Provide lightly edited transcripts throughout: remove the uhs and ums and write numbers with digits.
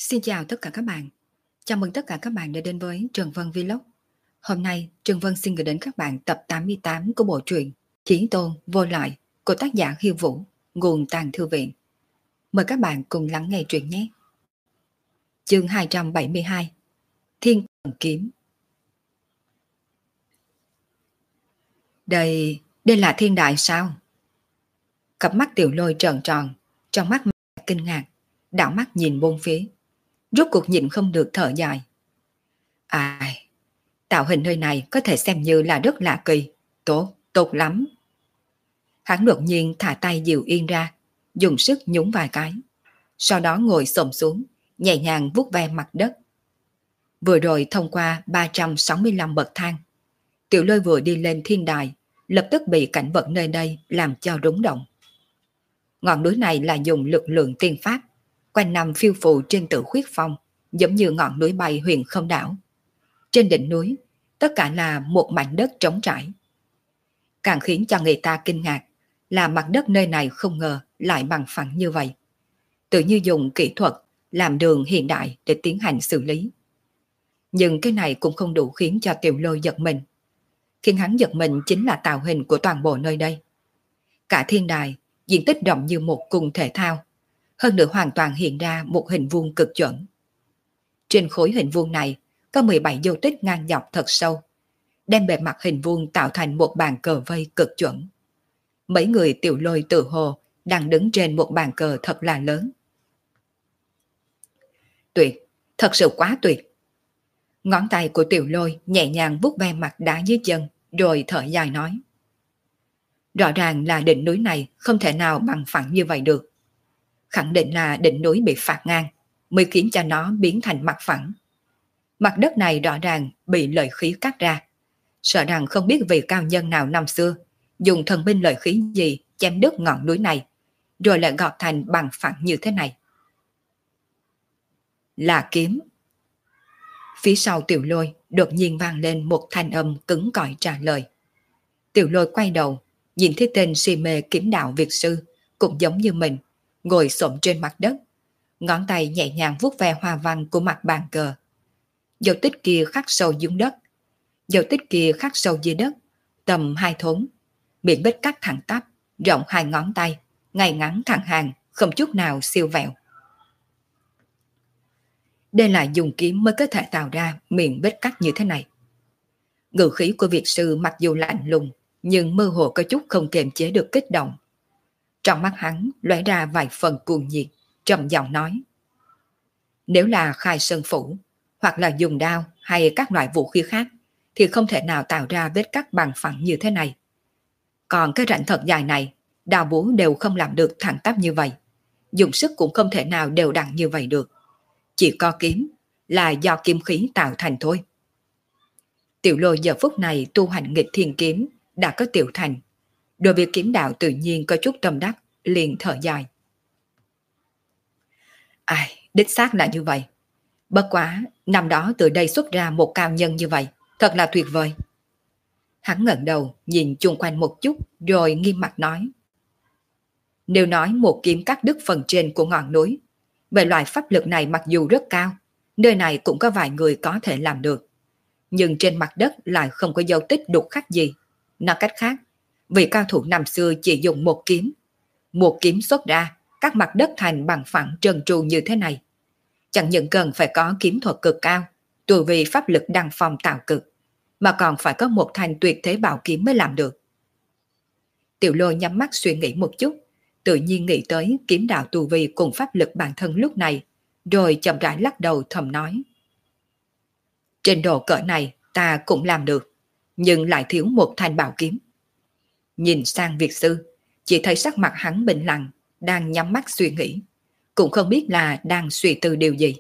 Xin chào tất cả các bạn. Chào mừng tất cả các bạn đã đến với Trần Vân Vlog. Hôm nay, Trần Vân xin gửi đến các bạn tập 88 của bộ truyện Chí Tôn Vô Lại của tác giả Hiêu Vũ, nguồn Tàng Thư Viện. Mời các bạn cùng lắng nghe truyện nhé. Chương 272 Thiên Thần Kiếm. Đây là thiên đại sao? Cặp mắt Tiểu Lôi trợn tròn, trong mắt kinh ngạc, đảo mắt nhìn bốn phía. Rốt cuộc nhịn không được thở dài. Ai, tạo hình nơi này có thể xem như là rất lạ kỳ. Tốt lắm. Hắn đột nhiên thả tay Diệu Yên ra, dùng sức nhún vài cái. Sau đó ngồi xổm xuống, nhẹ nhàng vuốt ve mặt đất. Vừa rồi thông qua 365 bậc thang, Tiểu Lôi vừa đi lên thiên đài, lập tức bị cảnh vật nơi đây làm cho rúng động. Ngọn núi này là dùng lực lượng tiên pháp, quanh năm phiêu phù trên Tử Khuyết Phong, giống như ngọn núi bay huyền không đảo. Trên đỉnh núi, tất cả là một mảnh đất trống trải. Càng khiến cho người ta kinh ngạc là mặt đất nơi này không ngờ lại bằng phẳng như vậy. Tự như dùng kỹ thuật làm đường hiện đại để tiến hành xử lý. Nhưng cái này cũng không đủ khiến cho Tiểu Lôi giật mình. Khiến hắn giật mình chính là tạo hình của toàn bộ nơi đây. Cả thiên đài, diện tích rộng như một cung thể thao, hơn nữa hoàn toàn hiện ra một hình vuông cực chuẩn. Trên khối hình vuông này có 17 dấu tích ngang dọc thật sâu, đem bề mặt hình vuông tạo thành một bàn cờ vây cực chuẩn. Mấy người Tiểu Lôi tự hồ đang đứng trên một bàn cờ thật là lớn. Tuyệt, thật sự quá tuyệt. Ngón tay của Tiểu Lôi nhẹ nhàng vuốt ve mặt đá dưới chân, rồi thở dài nói. Rõ ràng là đỉnh núi này không thể nào bằng phẳng như vậy được. Khẳng định là đỉnh núi bị phạt ngang, mới khiến cho nó biến thành mặt phẳng. Mặt đất này rõ ràng bị lợi khí cắt ra. Sợ rằng không biết vị cao nhân nào năm xưa dùng thần binh lợi khí gì chém đứt ngọn núi này, rồi lại gọt thành bằng phẳng như thế này. Là kiếm. Phía sau Tiểu Lôi đột nhiên vang lên một thanh âm cứng cỏi trả lời. Tiểu Lôi quay đầu, nhìn thấy tên si mê kiếm đạo Việt sư cũng giống như mình, ngồi xổm trên mặt đất, ngón tay nhẹ nhàng vuốt ve hoa văn của mặt bàn cờ. Dấu tích kia khắc sâu dưới đất, dấu tích kia khắc sâu dưới đất, tầm 2 thốn, miệng vết cắt thẳng tắp, rộng 2 ngón tay, ngay ngắn thẳng hàng, không chút nào siêu vẹo. Đây là dùng kiếm mới có thể tạo ra miệng vết cắt như thế này. Ngữ khí của Việt sư mặc dù lạnh lùng, nhưng mơ hồ có chút không kiềm chế được kích động. Trong mắt hắn lóe ra vài phần cuồng nhiệt, trầm giọng nói. Nếu là khai sơn phủ, hoặc là dùng đao hay các loại vũ khí khác, thì không thể nào tạo ra vết cắt bằng phẳng như thế này. Còn cái rãnh thật dài này, đao búa đều không làm được thẳng tắp như vậy. Dùng sức cũng không thể nào đều đặn như vậy được. Chỉ có kiếm là do kiếm khí tạo thành thôi. Tiểu Lôi giờ phút này tu hành nghịch thiên kiếm đã có tiểu thành. Đối với kiếm đạo tự nhiên có chút tâm đắc, liền thở dài. Ai, đích xác là như vậy. Bất quá, năm đó từ đây xuất ra một cao nhân như vậy, thật là tuyệt vời. Hắn ngẩng đầu, nhìn chung quanh một chút, rồi nghiêm mặt nói. Nếu nói một kiếm cắt đứt phần trên của ngọn núi, về loại pháp lực này mặc dù rất cao, nơi này cũng có vài người có thể làm được. Nhưng trên mặt đất lại không có dấu tích đục khắc gì. Nói cách khác, vị cao thủ năm xưa chỉ dùng một kiếm xuất ra, các mặt đất thành bằng phẳng trơn tru như thế này. Chẳng những cần phải có kiếm thuật cực cao, tu vi pháp lực đăng phong tạo cực, mà còn phải có một thanh tuyệt thế bảo kiếm mới làm được. Tiểu Lôi nhắm mắt suy nghĩ một chút, tự nhiên nghĩ tới kiếm đạo tu vi cùng pháp lực bản thân lúc này, rồi chậm rãi lắc đầu thầm nói. Trên độ cỡ này ta cũng làm được, nhưng lại thiếu một thanh bảo kiếm. Nhìn sang Việt sư, chỉ thấy sắc mặt hắn bình lặng, đang nhắm mắt suy nghĩ, cũng không biết là đang suy tư điều gì.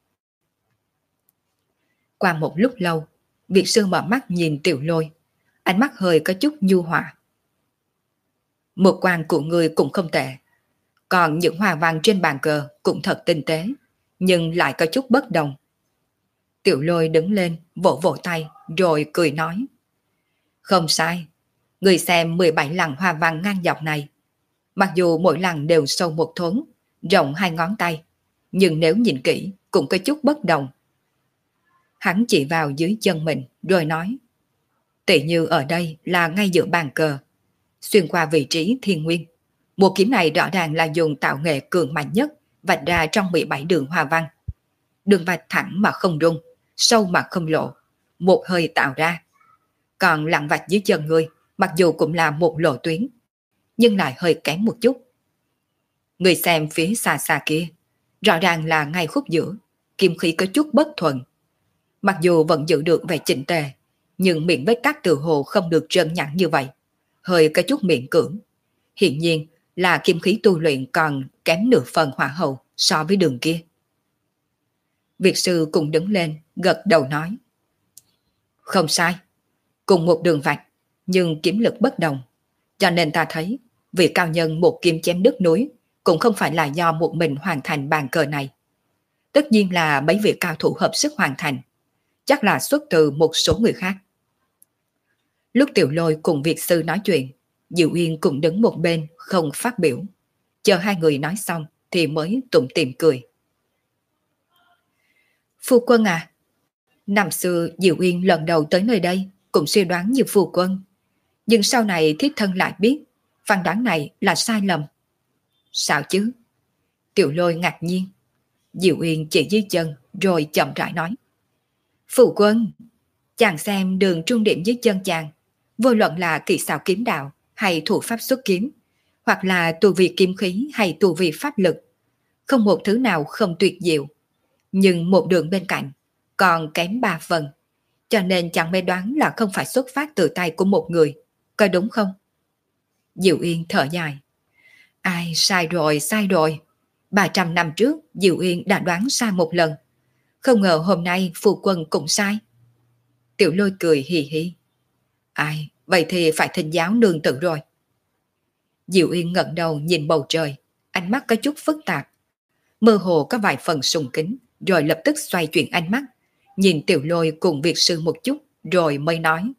Qua một lúc lâu, Việt sư mở mắt nhìn Tiểu Lôi, ánh mắt hơi có chút nhu hòa. Một quan của người cũng không tệ, còn những hoa văn trên bàn cờ cũng thật tinh tế, nhưng lại có chút bất đồng. Tiểu Lôi đứng lên, vỗ vỗ tay, rồi cười nói. Không sai, người xem 17 lằn hoa văn ngang dọc này. Mặc dù mỗi lằn đều sâu 1 thốn, rộng 2 ngón tay, nhưng nếu nhìn kỹ cũng có chút bất đồng. Hắn chỉ vào dưới chân mình rồi nói, tỉ như ở đây là ngay giữa bàn cờ, xuyên qua vị trí thiên nguyên. Một kiếm này rõ ràng là dùng tạo nghệ cường mạnh nhất vạch ra trong 17 đường hoa văn. Đường vạch thẳng mà không rung, sâu mà không lộ, một hơi tạo ra. Còn lặng vạch dưới chân ngươi, mặc dù cũng là một lộ tuyến, nhưng lại hơi kém một chút. Người xem phía xa xa kia, rõ ràng là ngay khúc giữa, kim khí có chút bất thuận. Mặc dù vẫn giữ được vẻ chỉnh tề, nhưng miệng vết cắt từ hồ không được trơn nhẵn như vậy, hơi có chút miễn cưỡng. Hiện nhiên là kim khí tu luyện còn kém nửa phần hỏa hậu so với đường kia. Việt sư cũng đứng lên, gật đầu nói. Không sai, cùng một đường vạch, nhưng kiếm lực bất đồng. Cho nên ta thấy, vị cao nhân một kim chém đứt núi cũng không phải là do một mình hoàn thành bàn cờ này. Tất nhiên là mấy vị cao thủ hợp sức hoàn thành, chắc là xuất từ một số người khác. Lúc Tiểu Lôi cùng Việt sư nói chuyện, Diệu Uyên cũng đứng một bên không phát biểu. Chờ hai người nói xong thì mới tủm tỉm cười. Phu quân à, năm xưa Diệu Uyên lần đầu tới nơi đây cũng suy đoán như phu quân. Nhưng sau này thiết thân lại biết phán đoán này là sai lầm. Sao chứ? Tiểu Lôi ngạc nhiên. Diệu Uyên chỉ dưới chân rồi chậm rãi nói. Phu quân, chàng xem đường trung điểm dưới chân chàng, vô luận là kỹ xảo kiếm đạo hay thủ pháp xuất kiếm, hoặc là tu vi kiếm khí hay tu vi pháp lực, không một thứ nào không tuyệt diệu. Nhưng một đường bên cạnh còn kém 3 phần, cho nên chẳng mê đoán là không phải xuất phát từ tay của một người, có đúng không? Diệu Uyên thở dài. Ai, sai rồi, sai rồi. 300 năm trước Diệu Uyên đã đoán sai một lần, không ngờ hôm nay phu quân cũng sai. Tiểu Lôi cười hì hì. Ai, vậy thì phải thỉnh giáo nương tử rồi. Diệu Uyên ngẩng đầu nhìn bầu trời, ánh mắt có chút phức tạp, mơ hồ có vài phần sùng kính, rồi lập tức xoay chuyển ánh mắt, nhìn Tiểu Lôi cùng Việt sư một chút, rồi mới nói.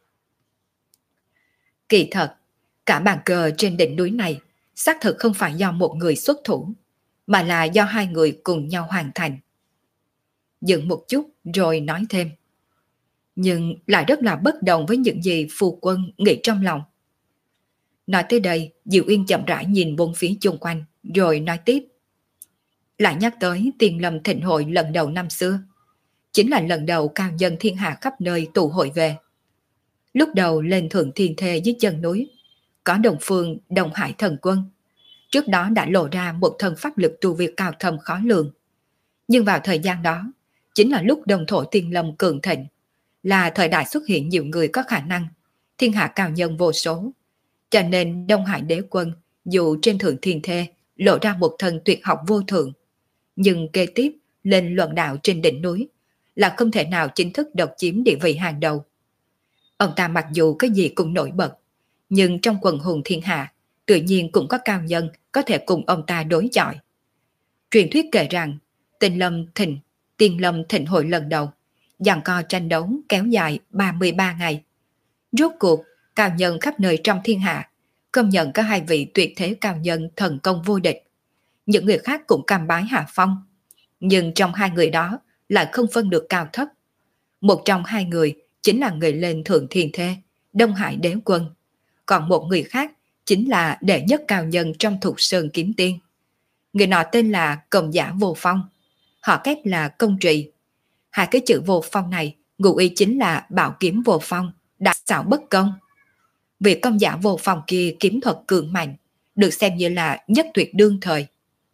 Kỳ thật, cả bàn cờ trên đỉnh núi này xác thực không phải do một người xuất thủ, mà là do hai người cùng nhau hoàn thành. Dừng một chút rồi nói thêm. Nhưng lại rất là bất đồng với những gì phu quân nghĩ trong lòng. Nói tới đây, Diệu Uyên chậm rãi nhìn bốn phía chung quanh, rồi nói tiếp. Lại nhắc tới Tiền Lâm Thịnh Hội lần đầu năm xưa, chính là lần đầu cao nhân thiên hạ khắp nơi tụ hội về. Lúc đầu lên thượng thiên thê dưới chân núi, có Đồng Phương, Đồng Hải thần quân. Trước đó đã lộ ra một thân pháp lực tu vi cao thâm khó lường. Nhưng vào thời gian đó, chính là lúc đồng thổ Tiền Lâm cường thịnh, là thời đại xuất hiện nhiều người có khả năng, thiên hạ cao nhân vô số. Cho nên Đông Hải đế quân dù trên thượng thiên thê lộ ra một thân tuyệt học vô thượng, nhưng kế tiếp lên luận đạo trên đỉnh núi là không thể nào chính thức độc chiếm địa vị hàng đầu. Ông ta mặc dù cái gì cũng nổi bật, nhưng trong quần hùng thiên hạ tự nhiên cũng có cao nhân có thể cùng ông ta đối chọi. Truyền thuyết kể rằng Tiền Lâm Thịnh Hội lần đầu giằng co tranh đấu kéo dài 33 ngày. Rốt cuộc, cao nhân khắp nơi trong thiên hạ công nhận có hai vị tuyệt thế cao nhân thần công vô địch. Những người khác cũng cam bái hạ phong, nhưng trong hai người đó lại không phân được cao thấp. Một trong hai người chính là người lên thượng thiên thê, Đông Hải đế quân, còn một người khác chính là đệ nhất cao nhân trong Thục Sơn kiếm tiên. Người nọ tên là Công Giả Vô Phong, họ kép là Công Trì. Hai cái chữ Vô Phong này ngụ ý chính là bảo kiếm vô phong, đại xảo bất công. Vị Công Giả Vô Phong kia kiếm thuật cường mạnh, được xem như là nhất tuyệt đương thời.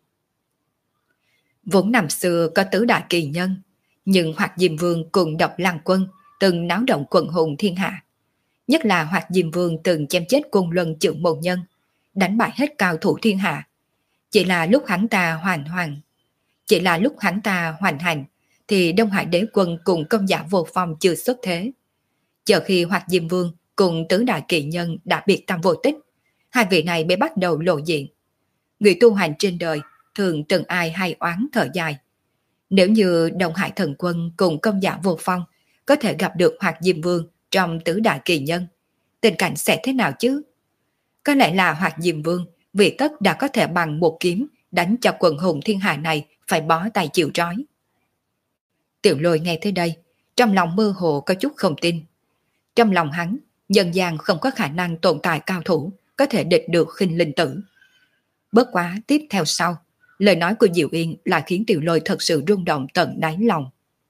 Vốn năm xưa có tứ đại kỳ nhân, nhưng Hoạt Diêm Vương cùng Độc Lăng Quân từng náo động quần hùng thiên hạ. Nhất là Hoạt Diêm Vương từng chém chết Côn Luân Trưởng Môn Nhân, đánh bại hết cao thủ thiên hạ. Chỉ là lúc hắn ta hoành hành, thì Đông Hải đế quân cùng Công Giả Vô Phong chưa xuất thế. Chờ khi Hoạt Diêm Vương cùng tứ đại kỳ nhân đã biệt tâm vô tích, hai vị này mới bắt đầu lộ diện. Người tu hành trên đời thường từng ai hay oán thở dài. Nếu như Đông Hải thần quân cùng Công Giả Vô Phong có thể gặp được Hoạt Diêm Vương trong tứ đại kỳ nhân, tình cảnh sẽ thế nào chứ? Có lẽ là Hoạt Diêm Vương vì tất đã có thể bằng một kiếm đánh cho quần hùng thiên hạ này phải bó tay chịu trói. Tiểu Lôi nghe tới đây, trong lòng mơ hồ có chút không tin. Trong lòng hắn, nhân gian không có khả năng tồn tại cao thủ có thể địch được Khinh Linh Tử. Bất quá tiếp theo sau, lời nói của Diệu Yên lại khiến Tiểu Lôi thật sự rung động tận đáy lòng.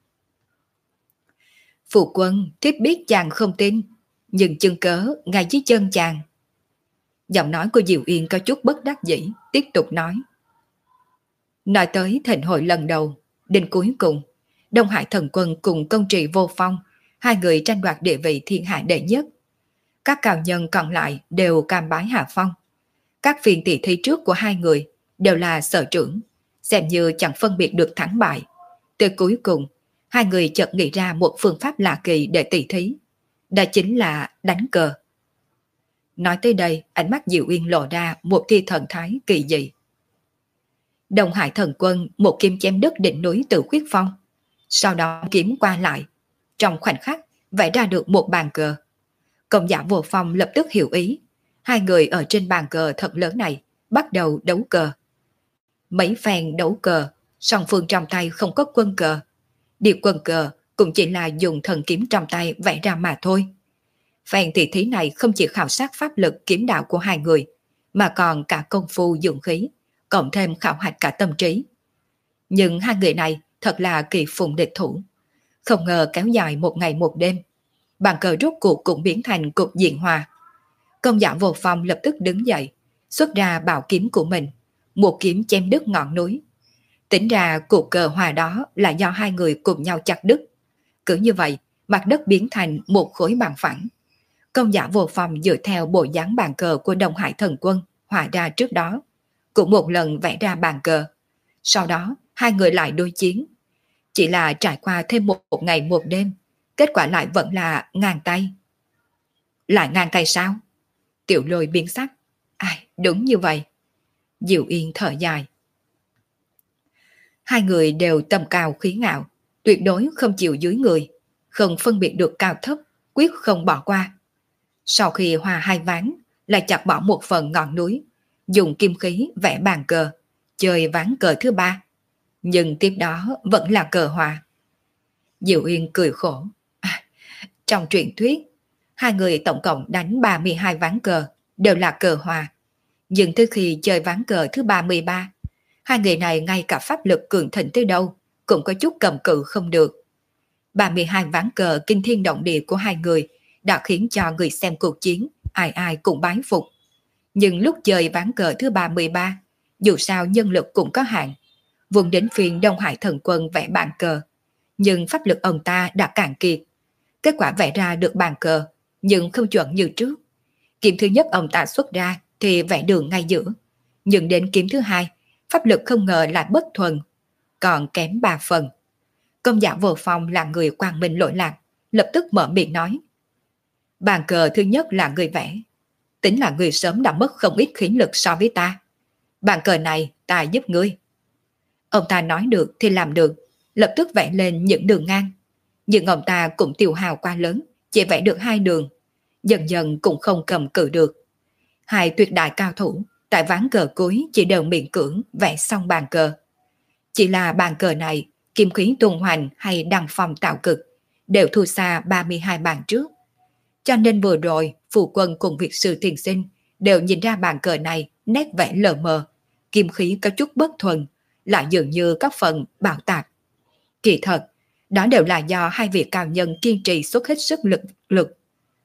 Phụ quân, thiếp biết chàng không tin, nhưng chân cớ ngay dưới chân chàng. Giọng nói của Diệu Yên có chút bất đắc dĩ, tiếp tục nói. Nói tới thịnh hội lần đầu, đến cuối cùng, Đông Hải Thần Quân cùng Công Trị Vô Phong, hai người tranh đoạt địa vị thiên hạ đệ nhất. Các cao nhân còn lại đều cam bái hạ phong. Các phiên tỷ thí trước của hai người đều là sở trưởng, xem như chẳng phân biệt được thắng bại. Tới cuối cùng, hai người chợt nghĩ ra một phương pháp lạ kỳ để tỷ thí. Đó chính là đánh cờ. Nói tới đây, ánh mắt Diệu Yên lộ ra một tia thần thái kỳ dị. Đông Hải Thần Quân một kiếm chém đứt đỉnh núi Tử Khuyết Phong. Sau đó kiếm qua lại. Trong khoảnh khắc, vẽ ra được một bàn cờ. Công giả Vô Phong lập tức hiểu ý. Hai người ở trên bàn cờ thật lớn này bắt đầu đấu cờ. Mấy phen đấu cờ, song phương trong tay không có quân cờ. Điều quân cờ cũng chỉ là dùng thần kiếm trong tay vẽ ra mà thôi. Phen tỷ thí này không chỉ khảo sát pháp lực kiếm đạo của hai người, mà còn cả công phu dụng khí, cộng thêm khảo hạch cả tâm trí. Nhưng hai người này thật là kỳ phùng địch thủ. Không ngờ kéo dài một ngày một đêm, bàn cờ rốt cuộc cũng biến thành cục diện hòa. Công giả Vô Phong lập tức đứng dậy, xuất ra bảo kiếm của mình, một kiếm chém đứt ngọn núi. Tính ra cuộc cờ hòa đó là do hai người cùng nhau chặt đứt. Cứ như vậy, mặt đất biến thành một khối bằng phẳng. Công giả Vô Phong dựa theo bộ dáng bàn cờ của Đông Hải Thần Quân hòa ra trước đó, cũng một lần vẽ ra bàn cờ. Sau đó, hai người lại đối chiến. Chỉ là trải qua thêm một ngày một đêm, kết quả lại vẫn là ngang tay. Lại ngang tay sao? Tiểu Lôi biến sắc. Ai, đúng như vậy. Diệu Yên thở dài. Hai người đều tầm cao khí ngạo, tuyệt đối không chịu dưới người, không phân biệt được cao thấp, quyết không bỏ qua. Sau khi hòa hai ván, lại chặt bỏ một phần ngọn núi, dùng kim khí vẽ bàn cờ, chơi ván cờ thứ ba. Nhưng tiếp đó vẫn là cờ hòa. Diệu Yên cười khổ. Trong truyện thuyết, hai người tổng cộng đánh 32 ván cờ, đều là cờ hòa. Nhưng tới khi chơi ván cờ thứ 33, hai người này ngay cả pháp lực cường thịnh tới đâu cũng có chút cầm cự không được. 32 ván cờ kinh thiên động địa của hai người đã khiến cho người xem cuộc chiến ai ai cũng bái phục. Nhưng lúc chơi ván cờ thứ 33, dù sao nhân lực cũng có hạn. Vùng đến phiên Đông Hải Thần Quân vẽ bàn cờ, nhưng pháp lực ông ta đã cạn kiệt. Kết quả vẽ ra được bàn cờ, nhưng không chuẩn như trước. Kiếm thứ nhất ông ta xuất ra thì vẽ đường ngay giữa, nhưng đến kiếm thứ hai, pháp lực không ngờ lại bất thuần, còn kém 3 phần. Công giả Vô Phong là người quang minh lỗi lạc, lập tức mở miệng nói. Bàn cờ thứ nhất là người vẽ, tính là người sớm đã mất không ít khí lực so với ta. Bàn cờ này ta giúp ngươi. Ông ta nói được thì làm được, lập tức vẽ lên những đường ngang. Nhưng ông ta cũng tiêu hao quá lớn, chỉ vẽ được 2 đường, dần dần cũng không cầm cự được. Hai tuyệt đại cao thủ tại ván cờ cuối chỉ đều miễn cưỡng vẽ xong bàn cờ. Chỉ là bàn cờ này, kim khí tuần hoành hay đăng phong tạo cực, đều thua xa 32 bàn trước. Cho nên vừa rồi, phụ quân cùng Việt sư thiền sinh đều nhìn ra bàn cờ này nét vẽ lờ mờ, kim khí có chút bất thuần, lại dường như các phần bạo tạc. Kỳ thật, đó đều là do hai vị cao nhân kiên trì xuất hết sức lực.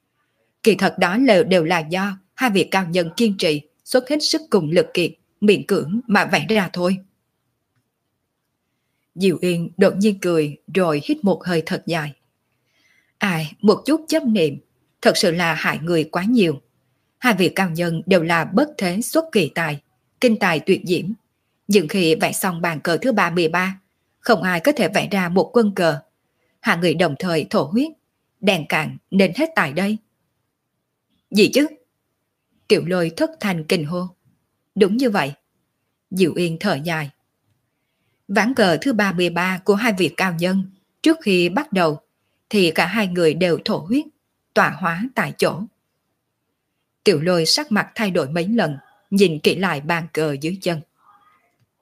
Kỳ thật đó đều là do hai vị cao nhân kiên trì xuất hết sức cùng lực kiệt, miễn cưỡng mà vẽ ra thôi. Diệu Yên đột nhiên cười rồi hít một hơi thật dài. Ai, một chút chấp niệm, thật sự là hại người quá nhiều. Hai vị cao nhân đều là bất thế xuất kỳ tài, kinh tài tuyệt diễm. Nhưng khi vẽ xong bàn cờ thứ 33, không ai có thể vẽ ra một quân cờ. Hai người đồng thời thổ huyết, đèn cạn nên hết tài đây. Gì chứ? Tiểu Lôi thất thanh kinh hô. Đúng như vậy. Diệu Yên thở dài. Ván cờ thứ 33 của hai vị cao nhân, trước khi bắt đầu, thì cả hai người đều thổ huyết, tọa hóa tại chỗ. Tiểu Lôi sắc mặt thay đổi mấy lần, nhìn kỹ lại bàn cờ dưới chân.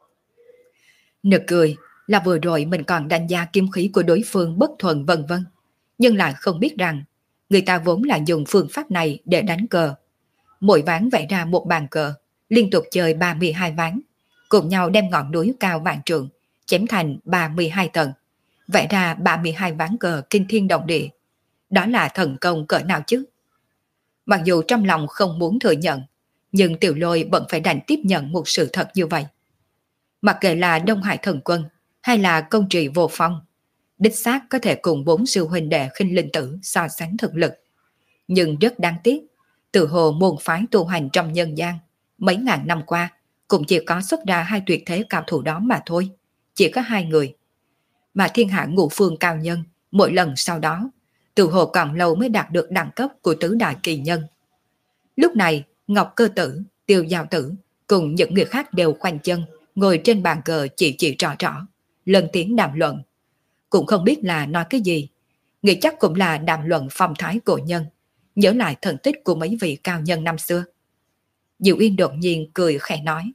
Nực cười là vừa rồi mình còn đánh giá kiếm khí của đối phương bất thuần vân vân, nhưng lại không biết rằng người ta vốn là dùng phương pháp này để đánh cờ. Mỗi ván vẽ ra một bàn cờ, liên tục chơi 32 ván, cùng nhau đem ngọn núi cao vạn trượng, chém thành 32 tầng, vẽ ra 32 ván cờ kinh thiên động địa. Đó là thần công cỡ nào chứ? Mặc dù trong lòng không muốn thừa nhận, nhưng Tiểu Lôi vẫn phải đành tiếp nhận một sự thật như vậy. Mặc kệ là Đông Hải Thần Quân hay là công trì Vô Phong, đích xác có thể cùng 4 sư huynh đệ Khinh Linh Tử so sánh thực lực. Nhưng rất đáng tiếc, từ hồ môn phái tu hành trong nhân gian, mấy ngàn năm qua, cũng chỉ có xuất ra 2 tuyệt thế cao thủ đó mà thôi, chỉ có 2 người. Mà thiên hạ ngũ phương cao nhân, mỗi lần sau đó, từ hồ còn lâu mới đạt được đẳng cấp của tứ đại kỳ nhân. Lúc này, Ngọc Cơ Tử, Tiêu Giao Tử cùng những người khác đều khoanh chân, ngồi trên bàn cờ chỉ trò, lên tiếng đàm luận. Cũng không biết là nói cái gì, nghĩ chắc cũng là đàm luận phong thái cổ nhân, nhớ lại thần tích của mấy vị cao nhân năm xưa. Diệu Yên đột nhiên cười khẽ nói: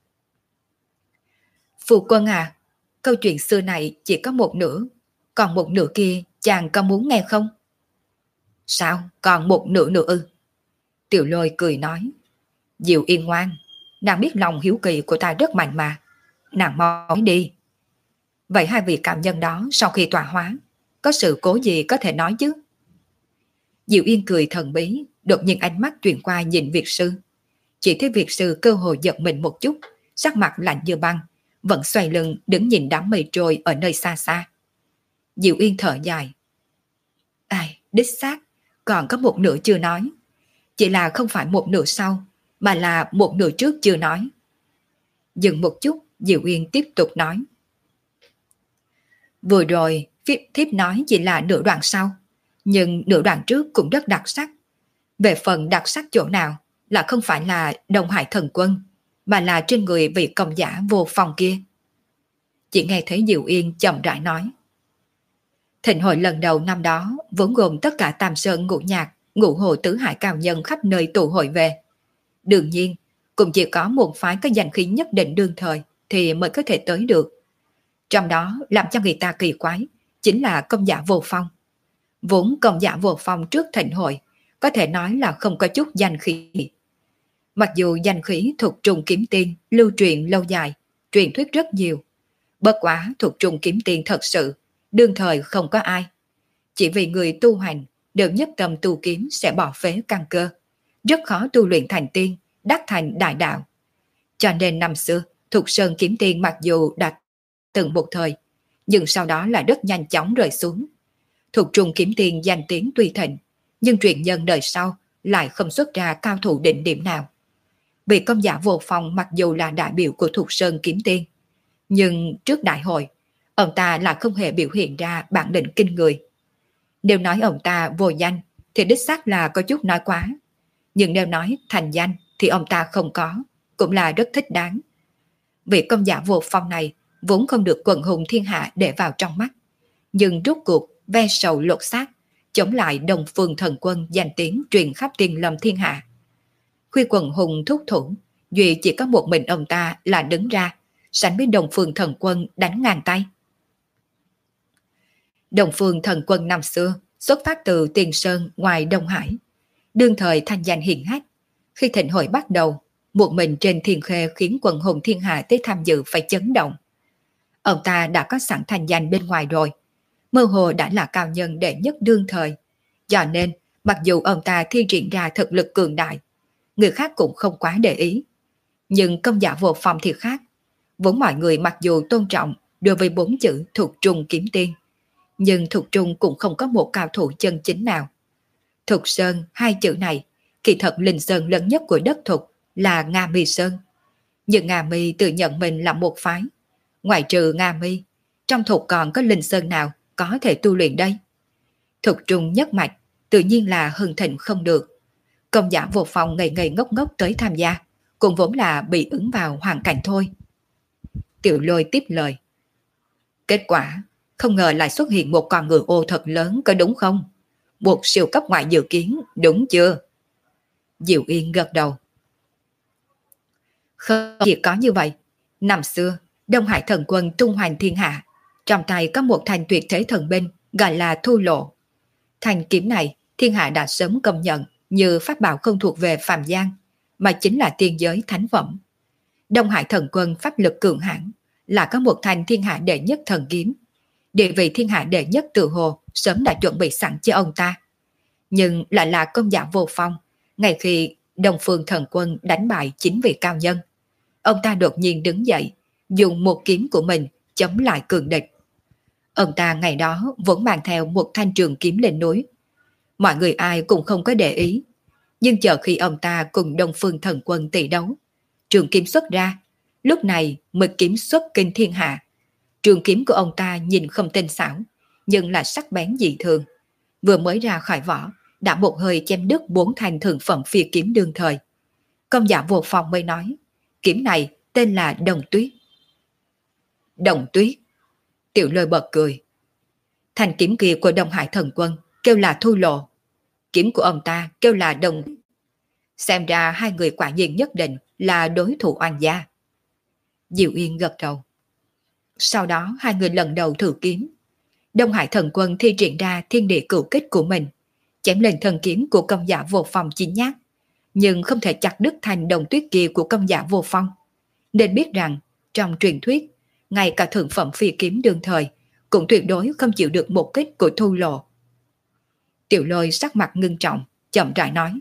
Phu quân à, câu chuyện xưa này chỉ có một nửa, còn một nửa kia chàng có muốn nghe không? Sao, còn một nửa nữa ư? Tiểu Lôi cười nói: Diệu Yên ngoan, nàng biết lòng hiếu kỳ của ta rất mạnh mà, nàng mau nói đi. Vậy 2 vị cao nhân đó sau khi tọa hóa, có sự cố gì có thể nói chứ? Diệu Yên cười thần bí, đột nhiên ánh mắt chuyển qua nhìn Việt sư. Chỉ thấy Việt sư cơ hồ giật mình một chút, sắc mặt lạnh như băng, vẫn xoay lưng đứng nhìn đám mây trôi ở nơi xa xa. Diệu Yên thở dài: Ai, đích xác, còn có một nửa chưa nói. Chỉ là không phải một nửa sau, mà là một nửa trước chưa nói. Dừng một chút, Diệu Yên tiếp tục nói: Vừa rồi, thiếp nói chỉ là nửa đoạn sau, nhưng nửa đoạn trước cũng rất đặc sắc. Về phần đặc sắc chỗ nào là không phải là Đông Hải Thần Quân, mà là trên người vị công giả Vô Phong kia. Chỉ nghe thấy Diệu Yên chậm rãi nói: Thịnh hội lần đầu năm đó vốn gồm tất cả Tam Sơn Ngũ Nhạc, Ngũ Hồ Tứ Hải cao nhân khắp nơi tụ hội về. Đương nhiên, cũng chỉ có một phái có danh khí nhất định đương thời thì mới có thể tới được. Trong đó làm cho người ta kỳ quái chính là công giả Vô Phong. Vốn công giả Vô Phong trước thịnh hội có thể nói là không có chút danh khí. Mặc dù danh khí thuộc trùng kiếm tiên lưu truyền lâu dài, truyền thuyết rất nhiều, bất quá thuộc trùng kiếm tiên thật sự đương thời không có ai. Chỉ vì người tu hành đều nhất tâm tu kiếm sẽ bỏ phế căn cơ, rất khó tu luyện thành tiên, đắc thành đại đạo. Cho nên năm xưa Thục Sơn kiếm tiên mặc dù đã từng một thời, nhưng sau đó là rất nhanh chóng rơi xuống. Thục Trung kiếm tiên danh tiếng tuy thịnh, nhưng truyền nhân đời sau lại không xuất ra cao thủ đỉnh điểm nào. Vị công giả Vô Phong mặc dù là đại biểu của Thục Sơn kiếm tiên, nhưng trước đại hội, ông ta là không hề biểu hiện ra bản lĩnh kinh người. Nếu nói ông ta vô danh thì đích xác là có chút nói quá, nhưng nếu nói thành danh thì ông ta không có, cũng là rất thích đáng. Vị công giả Vô Phong này vốn không được quần hùng thiên hạ để vào trong mắt, nhưng rốt cuộc ve sầu lột xác, chống lại Đông Phương Thần Quân danh tiếng truyền khắp Tiên Lâm thiên hạ. Khi quần hùng thúc thủ, duy chỉ có một mình ông ta là đứng ra sánh với Đông Phương Thần Quân đánh ngang tay. Đông Phương Thần Quân năm xưa xuất phát từ Tiền Sơn ngoài Đông Hải, đương thời thanh danh hiển hách. Khi thịnh hội bắt đầu, một mình trên thiên khê khiến quần hùng thiên hạ tới tham dự phải chấn động. Ông ta đã có sẵn thanh danh bên ngoài rồi, mơ hồ đã là cao nhân đệ nhất đương thời. Do nên, mặc dù ông ta thi triển ra thực lực cường đại, người khác cũng không quá để ý. Nhưng công giả Vô Phong thì khác. Vốn mọi người mặc dù tôn trọng đối với 4 chữ Thục Trung kiếm tiên, nhưng Thục Trung cũng không có một cao thủ chân chính nào. Thục Sơn 2 chữ này, kỳ thật linh sơn lớn nhất của đất Thục là Nga Mi Sơn. Nhưng Nga Mi tự nhận mình là một phái. Ngoại trừ Nga Mi, trong Thục còn có linh sơn nào có thể tu luyện đây? Thục Trung nhất mạch tự nhiên là hưng thịnh không được. Công giả Vô Phong ngây ngây ngốc ngốc tới tham gia, cũng vốn là bị ứng vào hoàn cảnh thôi. Tiểu Lôi tiếp lời: Kết quả, không ngờ lại xuất hiện một con ngựa ô thật lớn, có đúng không? Một siêu cấp ngoại dự kiến, đúng chưa? Diệu Yên gật đầu. Không chỉ có như vậy, năm xưa, Đông Hải thần quân tung hoành thiên hạ, trong tay có một thanh tuyệt thế thần binh gọi là Thu Lộ. Thanh kiếm này thiên hạ đã sớm công nhận như pháp bảo không thuộc về phàm gian, mà chính là tiên giới thánh phẩm. Đông Hải thần quân pháp lực cường hãn, là có một thanh thiên hạ đệ nhất thần kiếm. Địa vị thiên hạ đệ nhất tự hồ sớm đã chuẩn bị sẵn cho ông ta. Nhưng lại là công giả vô phong, ngay khi Đông Phương thần quân đánh bại 9 vị cao nhân. Ông ta đột nhiên đứng dậy, dùng một kiếm của mình chống lại cường địch. Ông ta ngày đó vẫn mang theo một thanh trường kiếm lên núi. Mọi người ai cũng không có để ý. Nhưng chờ khi ông ta cùng Đông Phương thần quân tỷ đấu, trường kiếm xuất ra, lúc này mới kiếm xuất kinh thiên hạ. Trường kiếm của ông ta nhìn không tinh xảo, nhưng là sắc bén dị thường. Vừa mới ra khỏi vỏ, đã một hơi chém đứt 4 thanh thượng phẩm phi kiếm đương thời. Công giả vô phong mới nói, kiếm này tên là Đồng Tuyết. Đồng Tuyết. Tiểu Lôi bật cười. Thanh kiếm kia của Đông Hải thần quân kêu là Thu Lộ. Kiếm của ông ta kêu là Đồng. Xem ra hai người quả nhiên nhất định là đối thủ oan gia. Diệu Yên gật đầu. Sau đó hai người lần đầu thử kiếm. Đông Hải thần quân thi triển ra thiên địa cửu kích của mình, chém lên thân kiếm của công giả vô phong 9 nhát, nhưng không thể chặt đứt thành Đồng Tuyết kia của công giả vô phong. Nên biết rằng trong truyền thuyết, ngay cả thượng phẩm phi kiếm đương thời cũng tuyệt đối không chịu được một kích của Thu Lộ. Tiểu Lôi sắc mặt ngưng trọng, chậm rãi nói.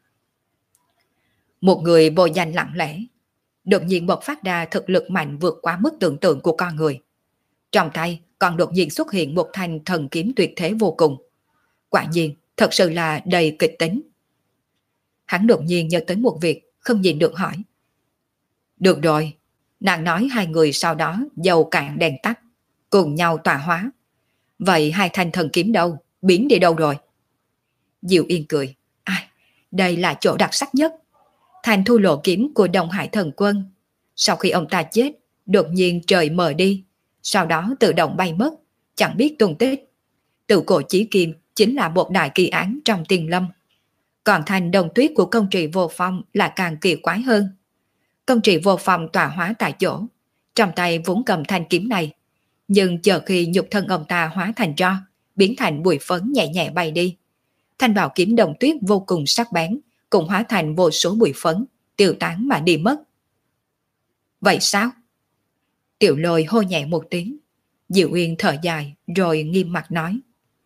Một người vô danh lặng lẽ, đột nhiên bộc phát ra thực lực mạnh vượt quá mức tưởng tượng của con người. Trong tay còn đột nhiên xuất hiện một thanh thần kiếm tuyệt thế vô cùng. Quả nhiên, thật sự là đầy kịch tính. Hắn đột nhiên nhớ tới một việc, không nhìn được hỏi. Được rồi, nàng nói hai người sau đó dầu cạn đèn tắt, cùng nhau tỏa hóa. Vậy hai thanh thần kiếm đâu, biến đi đâu rồi? Diệu Yên cười. Ai, đây là chỗ đặc sắc nhất. Thanh Thu Lộ kiếm của Đông Hải thần quân. Sau khi ông ta chết, đột nhiên trời mờ đi, sau đó tự động bay mất, chẳng biết tung tích. Tự cổ chí kim chính là một đại kỳ án trong tiền lâm. Còn thanh Đồng Tuyết của công trì vô phong là càng kỳ quái hơn. Công trì vô phong tỏa hóa tại chỗ, trong tay vốn cầm thanh kiếm này, nhưng chờ khi nhục thân ông ta hóa thành tro, biến thành bụi phấn nhẹ nhẹ bay đi, thanh bảo kiếm Đồng Tuyết vô cùng sắc bén cũng hóa thành vô số bụi phấn, tiêu tán mà đi mất. Vậy sao? Tiểu Lôi hô nhẹ một tiếng. Diệu Uyên thở dài rồi nghiêm mặt nói.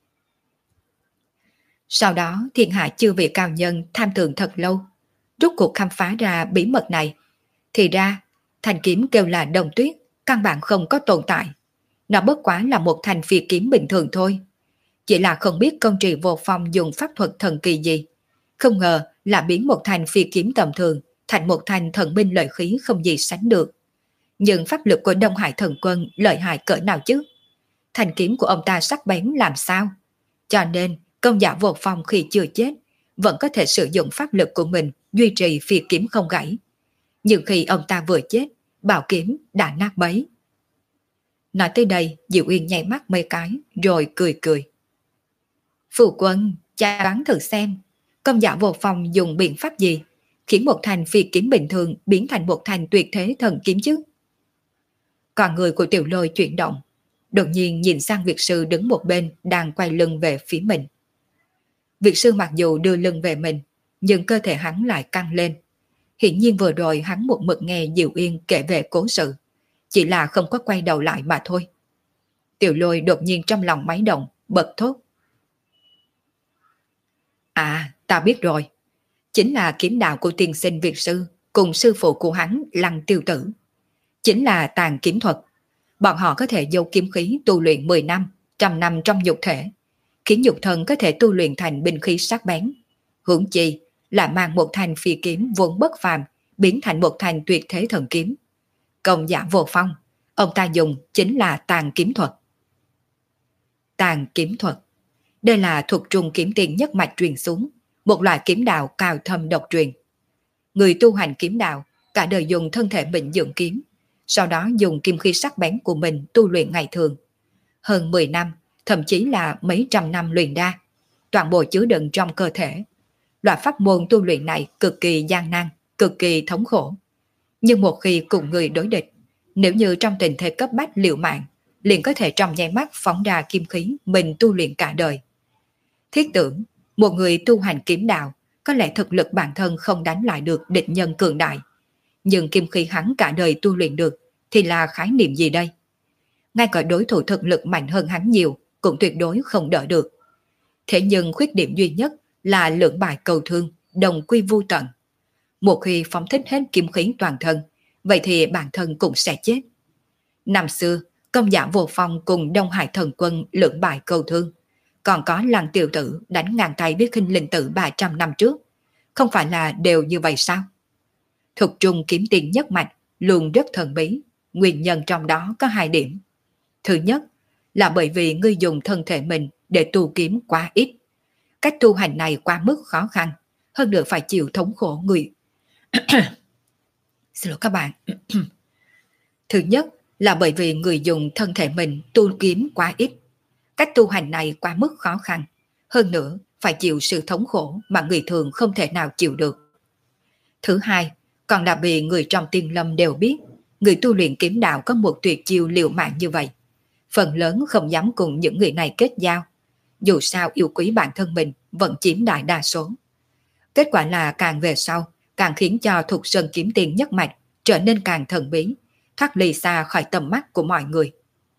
Sau đó thiên hạ chư vị cao nhân tham tưởng thật lâu, rốt cuộc khám phá ra bí mật này. Thì ra, thanh kiếm kêu là Đồng Tuyết căn bản không có tồn tại. Nó bất quá là một thanh phi kiếm bình thường thôi. Chỉ là không biết công trì vô phong dùng pháp thuật thần kỳ gì. Không ngờ là biến một thanh phi kiếm tầm thường thành một thanh thần binh lợi khí không gì sánh được. Nhưng pháp lực của Đông Hải thần quân lợi hại cỡ nào chứ? Thanh kiếm của ông ta sắc bén làm sao? Cho nên công giả vô phong khi chưa chết vẫn có thể sử dụng pháp lực của mình duy trì phi kiếm không gãy. Nhưng khi ông ta vừa chết, bảo kiếm đã nát bấy. Nói tới đây, Diệu Uyên nháy mắt mấy cái rồi cười cười. Phu quân, cha đoán thử xem, công giả vô phong dùng biện pháp gì khiến một thanh phi kiếm bình thường biến thành một thanh tuyệt thế thần kiếm chứ? Còn người của Tiểu Lôi chuyển động, đột nhiên nhìn sang Việt sư đứng một bên đang quay lưng về phía mình. Việt sư mặc dù đưa lưng về mình, nhưng cơ thể hắn lại căng lên. Hiển nhiên vừa rồi hắn một mực nghe Diệu Yên kể về cố sự, chỉ là không có quay đầu lại mà thôi. Tiểu Lôi đột nhiên trong lòng máy động, bật thốt. À, ta biết rồi. Chính là kiếm đạo của tiên sinh Việt sư cùng sư phụ của hắn Lăng Tiêu Tử. Chính là tàn kiếm thuật. Bọn họ có thể giấu kiếm khí tu luyện 10 năm, 100 năm trong nhục thể, khiến nhục thân có thể tu luyện thành binh khí sắc bén. Huống chi là mang một thanh phi kiếm vốn bất phàm biến thành một thanh tuyệt thế thần kiếm. Công giả vô phong, ông ta dùng chính là tàn kiếm thuật. Tàn kiếm thuật, đây là thuật trung kiếm tiền nhất mạch truyền xuống, một loại kiếm đạo cao thâm độc truyền. Người tu hành kiếm đạo cả đời dùng thân thể mình dưỡng kiếm, sau đó dùng kim khí sắc bén của mình tu luyện ngày thường. Hơn 10 năm, thậm chí là mấy trăm năm luyện đa, toàn bộ chứa đựng trong cơ thể. Loại pháp môn tu luyện này cực kỳ gian nan, cực kỳ thống khổ. Nhưng một khi cùng người đối địch, Nếu như trong tình thế cấp bách liều mạng, liền có thể trong nháy mắt phóng ra kim khí mình tu luyện cả đời. Thiết tưởng, một người tu hành kiếm đạo, có lẽ thực lực bản thân không đánh lại được địch nhân cường đại. Nhưng kim khí hắn cả đời tu luyện được, thì là khái niệm gì đây? Ngay cả đối thủ thực lực mạnh hơn hắn nhiều, cũng tuyệt đối không đỡ được. Thế nhưng khuyết điểm duy nhất là lưỡng bại cầu thương, đồng quy vu tận. Một khi phóng thích hết kim khí toàn thân, vậy thì bản thân cũng sẽ chết. Năm xưa, công giả Vô Phong cùng Đông Hải Thần Quân lưỡng bại cầu thương. Còn có Lăng Tiêu Tử đánh ngang tay với Khinh Linh Tử 300 năm trước. Không phải là đều như vậy sao? Thục Trung kiếm tiền nhất mạch luôn rất thần bí. Nguyên nhân trong đó có hai điểm. Thứ nhất là bởi vì ngươi dùng thân thể mình để tu kiếm quá ít. Cách tu hành này quá mức khó khăn, hơn nữa phải chịu thống khổ người. Xin lỗi các bạn. Thứ nhất là bởi vì người dùng thân thể mình tu kiếm quá ít. Cách tu hành này quá mức khó khăn, hơn nữa phải chịu sự thống khổ mà người thường không thể nào chịu được. Thứ hai, còn là vì người trong tiên lâm đều biết, người tu luyện kiếm đạo có một tuyệt chiêu liều mạng như vậy. Phần lớn không dám cùng những người này kết giao. Dù sao yêu quý bản thân mình vẫn chiếm đại đa số. Kết quả là càng về sau, càng khiến cho Thục Sơn kiếm tiền nhất mạch trở nên càng thần bí, thoát ly xa khỏi tầm mắt của mọi người.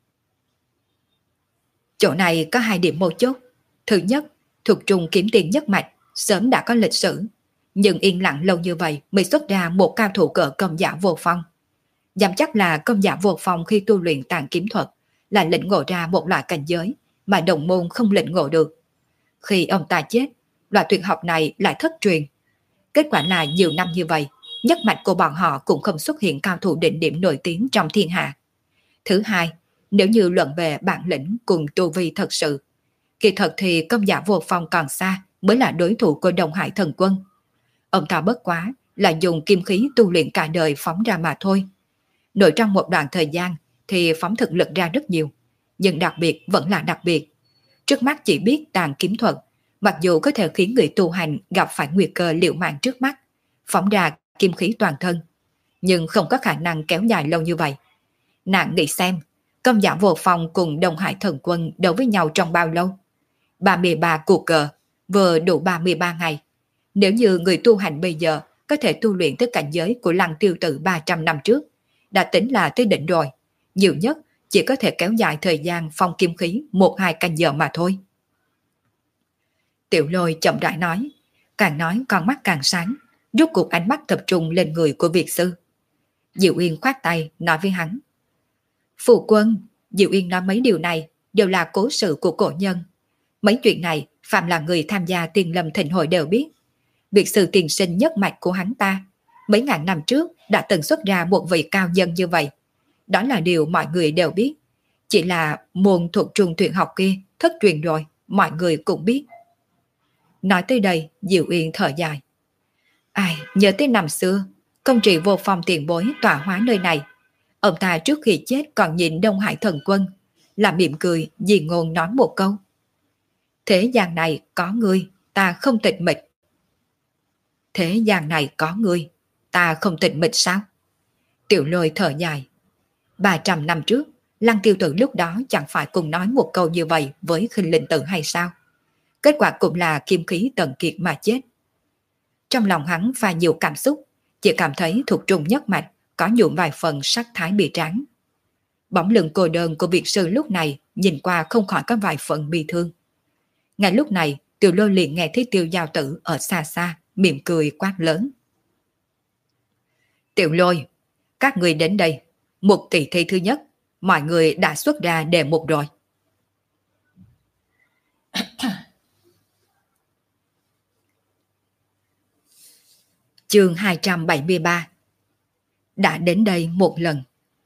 Chỗ này có hai điểm mấu chốt. Thứ nhất, Thục Trung kiếm tiền nhất mạch sớm đã có lịch sử, nhưng yên lặng lâu như vậy mới xuất ra một cao thủ cỡ Công giả Vô Phong. Dám chắc là Công giả Vô Phong khi tu luyện tàn kiếm thuật là lĩnh ngộ ra một loại cảnh giới mà đồng môn không lĩnh ngộ được. Khi ông ta chết, loại tuyệt học này lại thất truyền. Kết quả là nhiều năm như vậy, nhất mạch của bọn họ cũng không xuất hiện cao thủ đỉnh điểm nổi tiếng trong thiên hạ. Thứ hai, nếu như luận về bản lĩnh cùng tu vi thật sự, kỳ thật thì Công giả Vô Phong còn xa mới là đối thủ của Đông Hải Thần Quân. Ông ta bất quá là dùng kim khí tu luyện cả đời phóng ra mà thôi. Nội trong một đoạn thời gian thì phóng thực lực ra rất nhiều, nhưng đặc biệt vẫn là đặc biệt. Trước mắt chỉ biết tàn kiếm thuật, mặc dù có thể khiến người tu hành gặp phải nguy cơ liều mạng trước mắt, phóng ra kim khí toàn thân, nhưng không có khả năng kéo dài lâu như vậy. Nàng nghĩ xem, Công giả Vô Phong cùng Đông Hải Thần Quân đấu với nhau trong bao lâu? 33 cuộc cờ, vừa đủ 33 ngày. Nếu như người tu hành bây giờ có thể tu luyện tới cảnh giới của Lăng Tiêu Tử 300 năm trước, đã tính là tới đỉnh rồi. Nhiều nhất chỉ có thể kéo dài thời gian phong kim khí 1-2 canh giờ mà thôi. Tiểu Lôi chậm rãi nói con mắt càng sáng, rút cuộc ánh mắt tập trung lên người của Việt sư. Diệu Yên khoát tay nói với hắn. Phụ quân, Diệu Yên nói mấy điều này đều là cố sự của cổ nhân. Mấy chuyện này phạm là người tham gia Tiên Lâm Thịnh Hội đều biết. Việt sư tiền sinh nhất mạch của hắn ta mấy ngàn năm trước đã từng xuất ra một vị cao nhân như vậy. Đó là điều mọi người đều biết. Chỉ là môn thuộc trung tuyển học kia thất truyền rồi, mọi người cũng biết. Nói tới đây, Diệu Yên thở dài. Ai, nhớ tới năm xưa, công trị Vô Phong tiền bối tọa hóa nơi này. Ông ta trước khi chết còn nhìn Đông Hải Thần Quân, là mỉm cười, dì ngôn nói một câu. Thế gian này có ngươi, ta không tịch mịch. Thế gian này có ngươi, ta không tịch mịch sao? Tiểu Lôi thở dài. 300 năm trước, Lăng Tiêu Tử lúc đó chẳng phải cùng nói một câu như vậy với Khinh Linh Tử hay sao? Kết quả cũng là kim khí tận kiệt mà chết. Trong lòng hắn pha nhiều cảm xúc, chỉ cảm thấy Thục Trung nhất mạch có nhuộm vài phần sắc thái bi tráng. Bóng lưng cô đơn của Việt sư lúc này nhìn qua không khỏi có vài phần bi thương. Ngay lúc này, Tiểu Lôi liền nghe thấy Tiêu Giao Tử ở xa xa, mỉm cười quát lớn. Tiểu Lôi, các người đến đây. Một tỷ thi thứ nhất, mọi người đã xuất ra đề mục rồi. Chương 273. Đã đến đây một lần.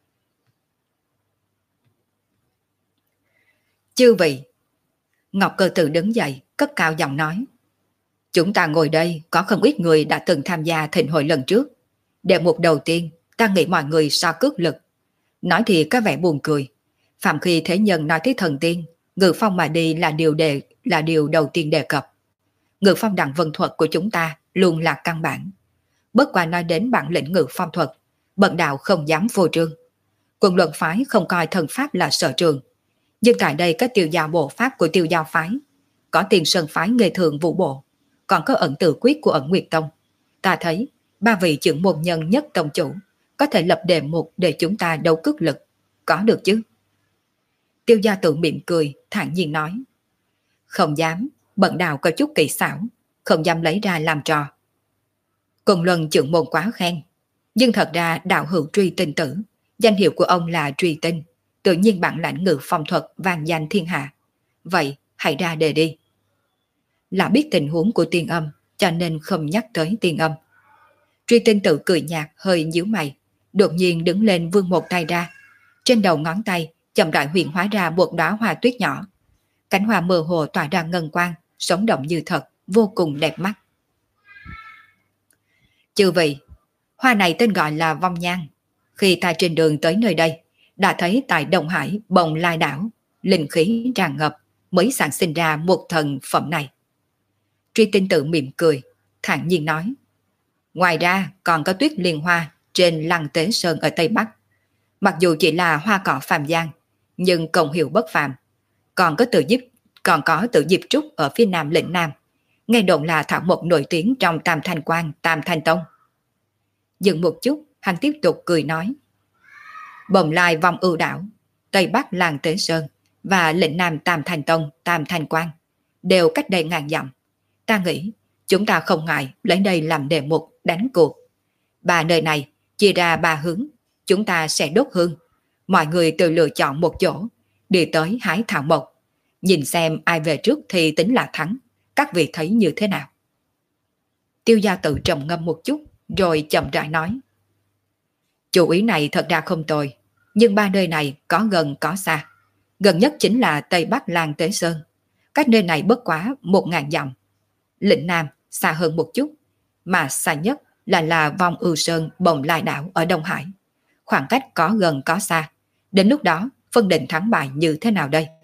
Chư vị, Ngọc Cơ Tử đứng dậy, cất cao giọng nói. Chúng ta ngồi đây có không ít người đã từng tham gia thịnh hội lần trước. Đề mục đầu tiên, ta nghĩ mọi người so cước lực. Nói thì có vẻ buồn cười. Phạm khi thế nhân nói tới thần tiên, ngự phong mà đi là điều đầu tiên đề cập. Ngự phong đẳng vân thuật của chúng ta luôn là căn bản. Bất qua nói đến bản lĩnh ngự phong thuật, bần đạo không dám phô trương. Quân luận phái không coi thần pháp là sở trường, nhưng tại đây có tiêu giao bộ pháp của tiêu giao phái, có tiền sơn phái nghề thường vũ bộ, còn có ẩn tự quyết của ẩn Nguyệt Tông. Ta thấy ba vị trưởng môn nhân nhất tông chủ có thể lập đề mục để chúng ta đấu cước lực, có được chứ? Tiêu gia tự mỉm cười, thản nhiên nói. Không dám, bận đào có chút kỳ xảo, không dám lấy ra làm trò. Cùng luân trưởng môn quá khen, nhưng thật ra đạo hữu Truy Tinh tử, danh hiệu của ông là Truy Tinh, tự nhiên bản lãnh ngự phong thuật vang danh thiên hạ. Vậy hãy ra đề đi. Là biết tình huống của Tiên Âm, cho nên không nhắc tới Tiên Âm. Truy Tinh tử cười nhạt hơi nhíu mày, đột nhiên đứng lên vươn một tay ra. Trên đầu ngón tay chậm rãi huyền hóa ra một đóa hoa tuyết nhỏ. Cánh hoa mơ hồ tỏa ra ngân quang, sống động như thật, vô cùng đẹp mắt. Chư vị, hoa này tên gọi là vong nhan. Khi ta trên đường tới nơi đây, đã thấy tại Đông Hải Bồng Lai đảo, linh khí tràn ngập, mới sản sinh ra một thần phẩm này. Truy Tinh tự mỉm cười, thản nhiên nói. Ngoài ra còn có tuyết liên hoa trên Lăng Tế Sơn ở Tây Bắc. Mặc dù chỉ là hoa cỏ phàm gian, nhưng công hiệu bất phàm. Còn có tự diệp trúc ở phía nam lĩnh Nam. Nghe đồn là thảo mộc nổi tiếng trong Tam Thanh Quan, Tam Thanh Tông. Dừng một chút, hắn tiếp tục cười nói. Bồng Lai vong ưu đảo, Tây Bắc Làng Tế Sơn và lĩnh Nam Tam Thanh Tông, Tam Thanh Quan đều cách đây ngàn dặm. Ta nghĩ chúng ta không ngại lấy đây làm đề mục đánh cuộc. Ba nơi này chia ra ba hướng, chúng ta sẽ đốt hương. Mọi người tự lựa chọn một chỗ, đi tới hái thảo mộc. Nhìn xem ai về trước thì tính là thắng. Các vị thấy như thế nào? Tiêu gia tự trầm ngâm một chút, rồi chậm rãi nói. Chủ ý này thật ra không tồi, nhưng ba nơi này có gần có xa. Gần nhất chính là Tây Bắc Làng Tế Sơn. Cách nơi này bất quá 1000 dặm. Lĩnh Nam xa hơn một chút, mà xa nhất là Vong Ưu Sơn Bồng Lai đảo ở Đông Hải. Khoảng cách có gần có xa. Đến lúc đó phân định thắng bại như thế nào đây?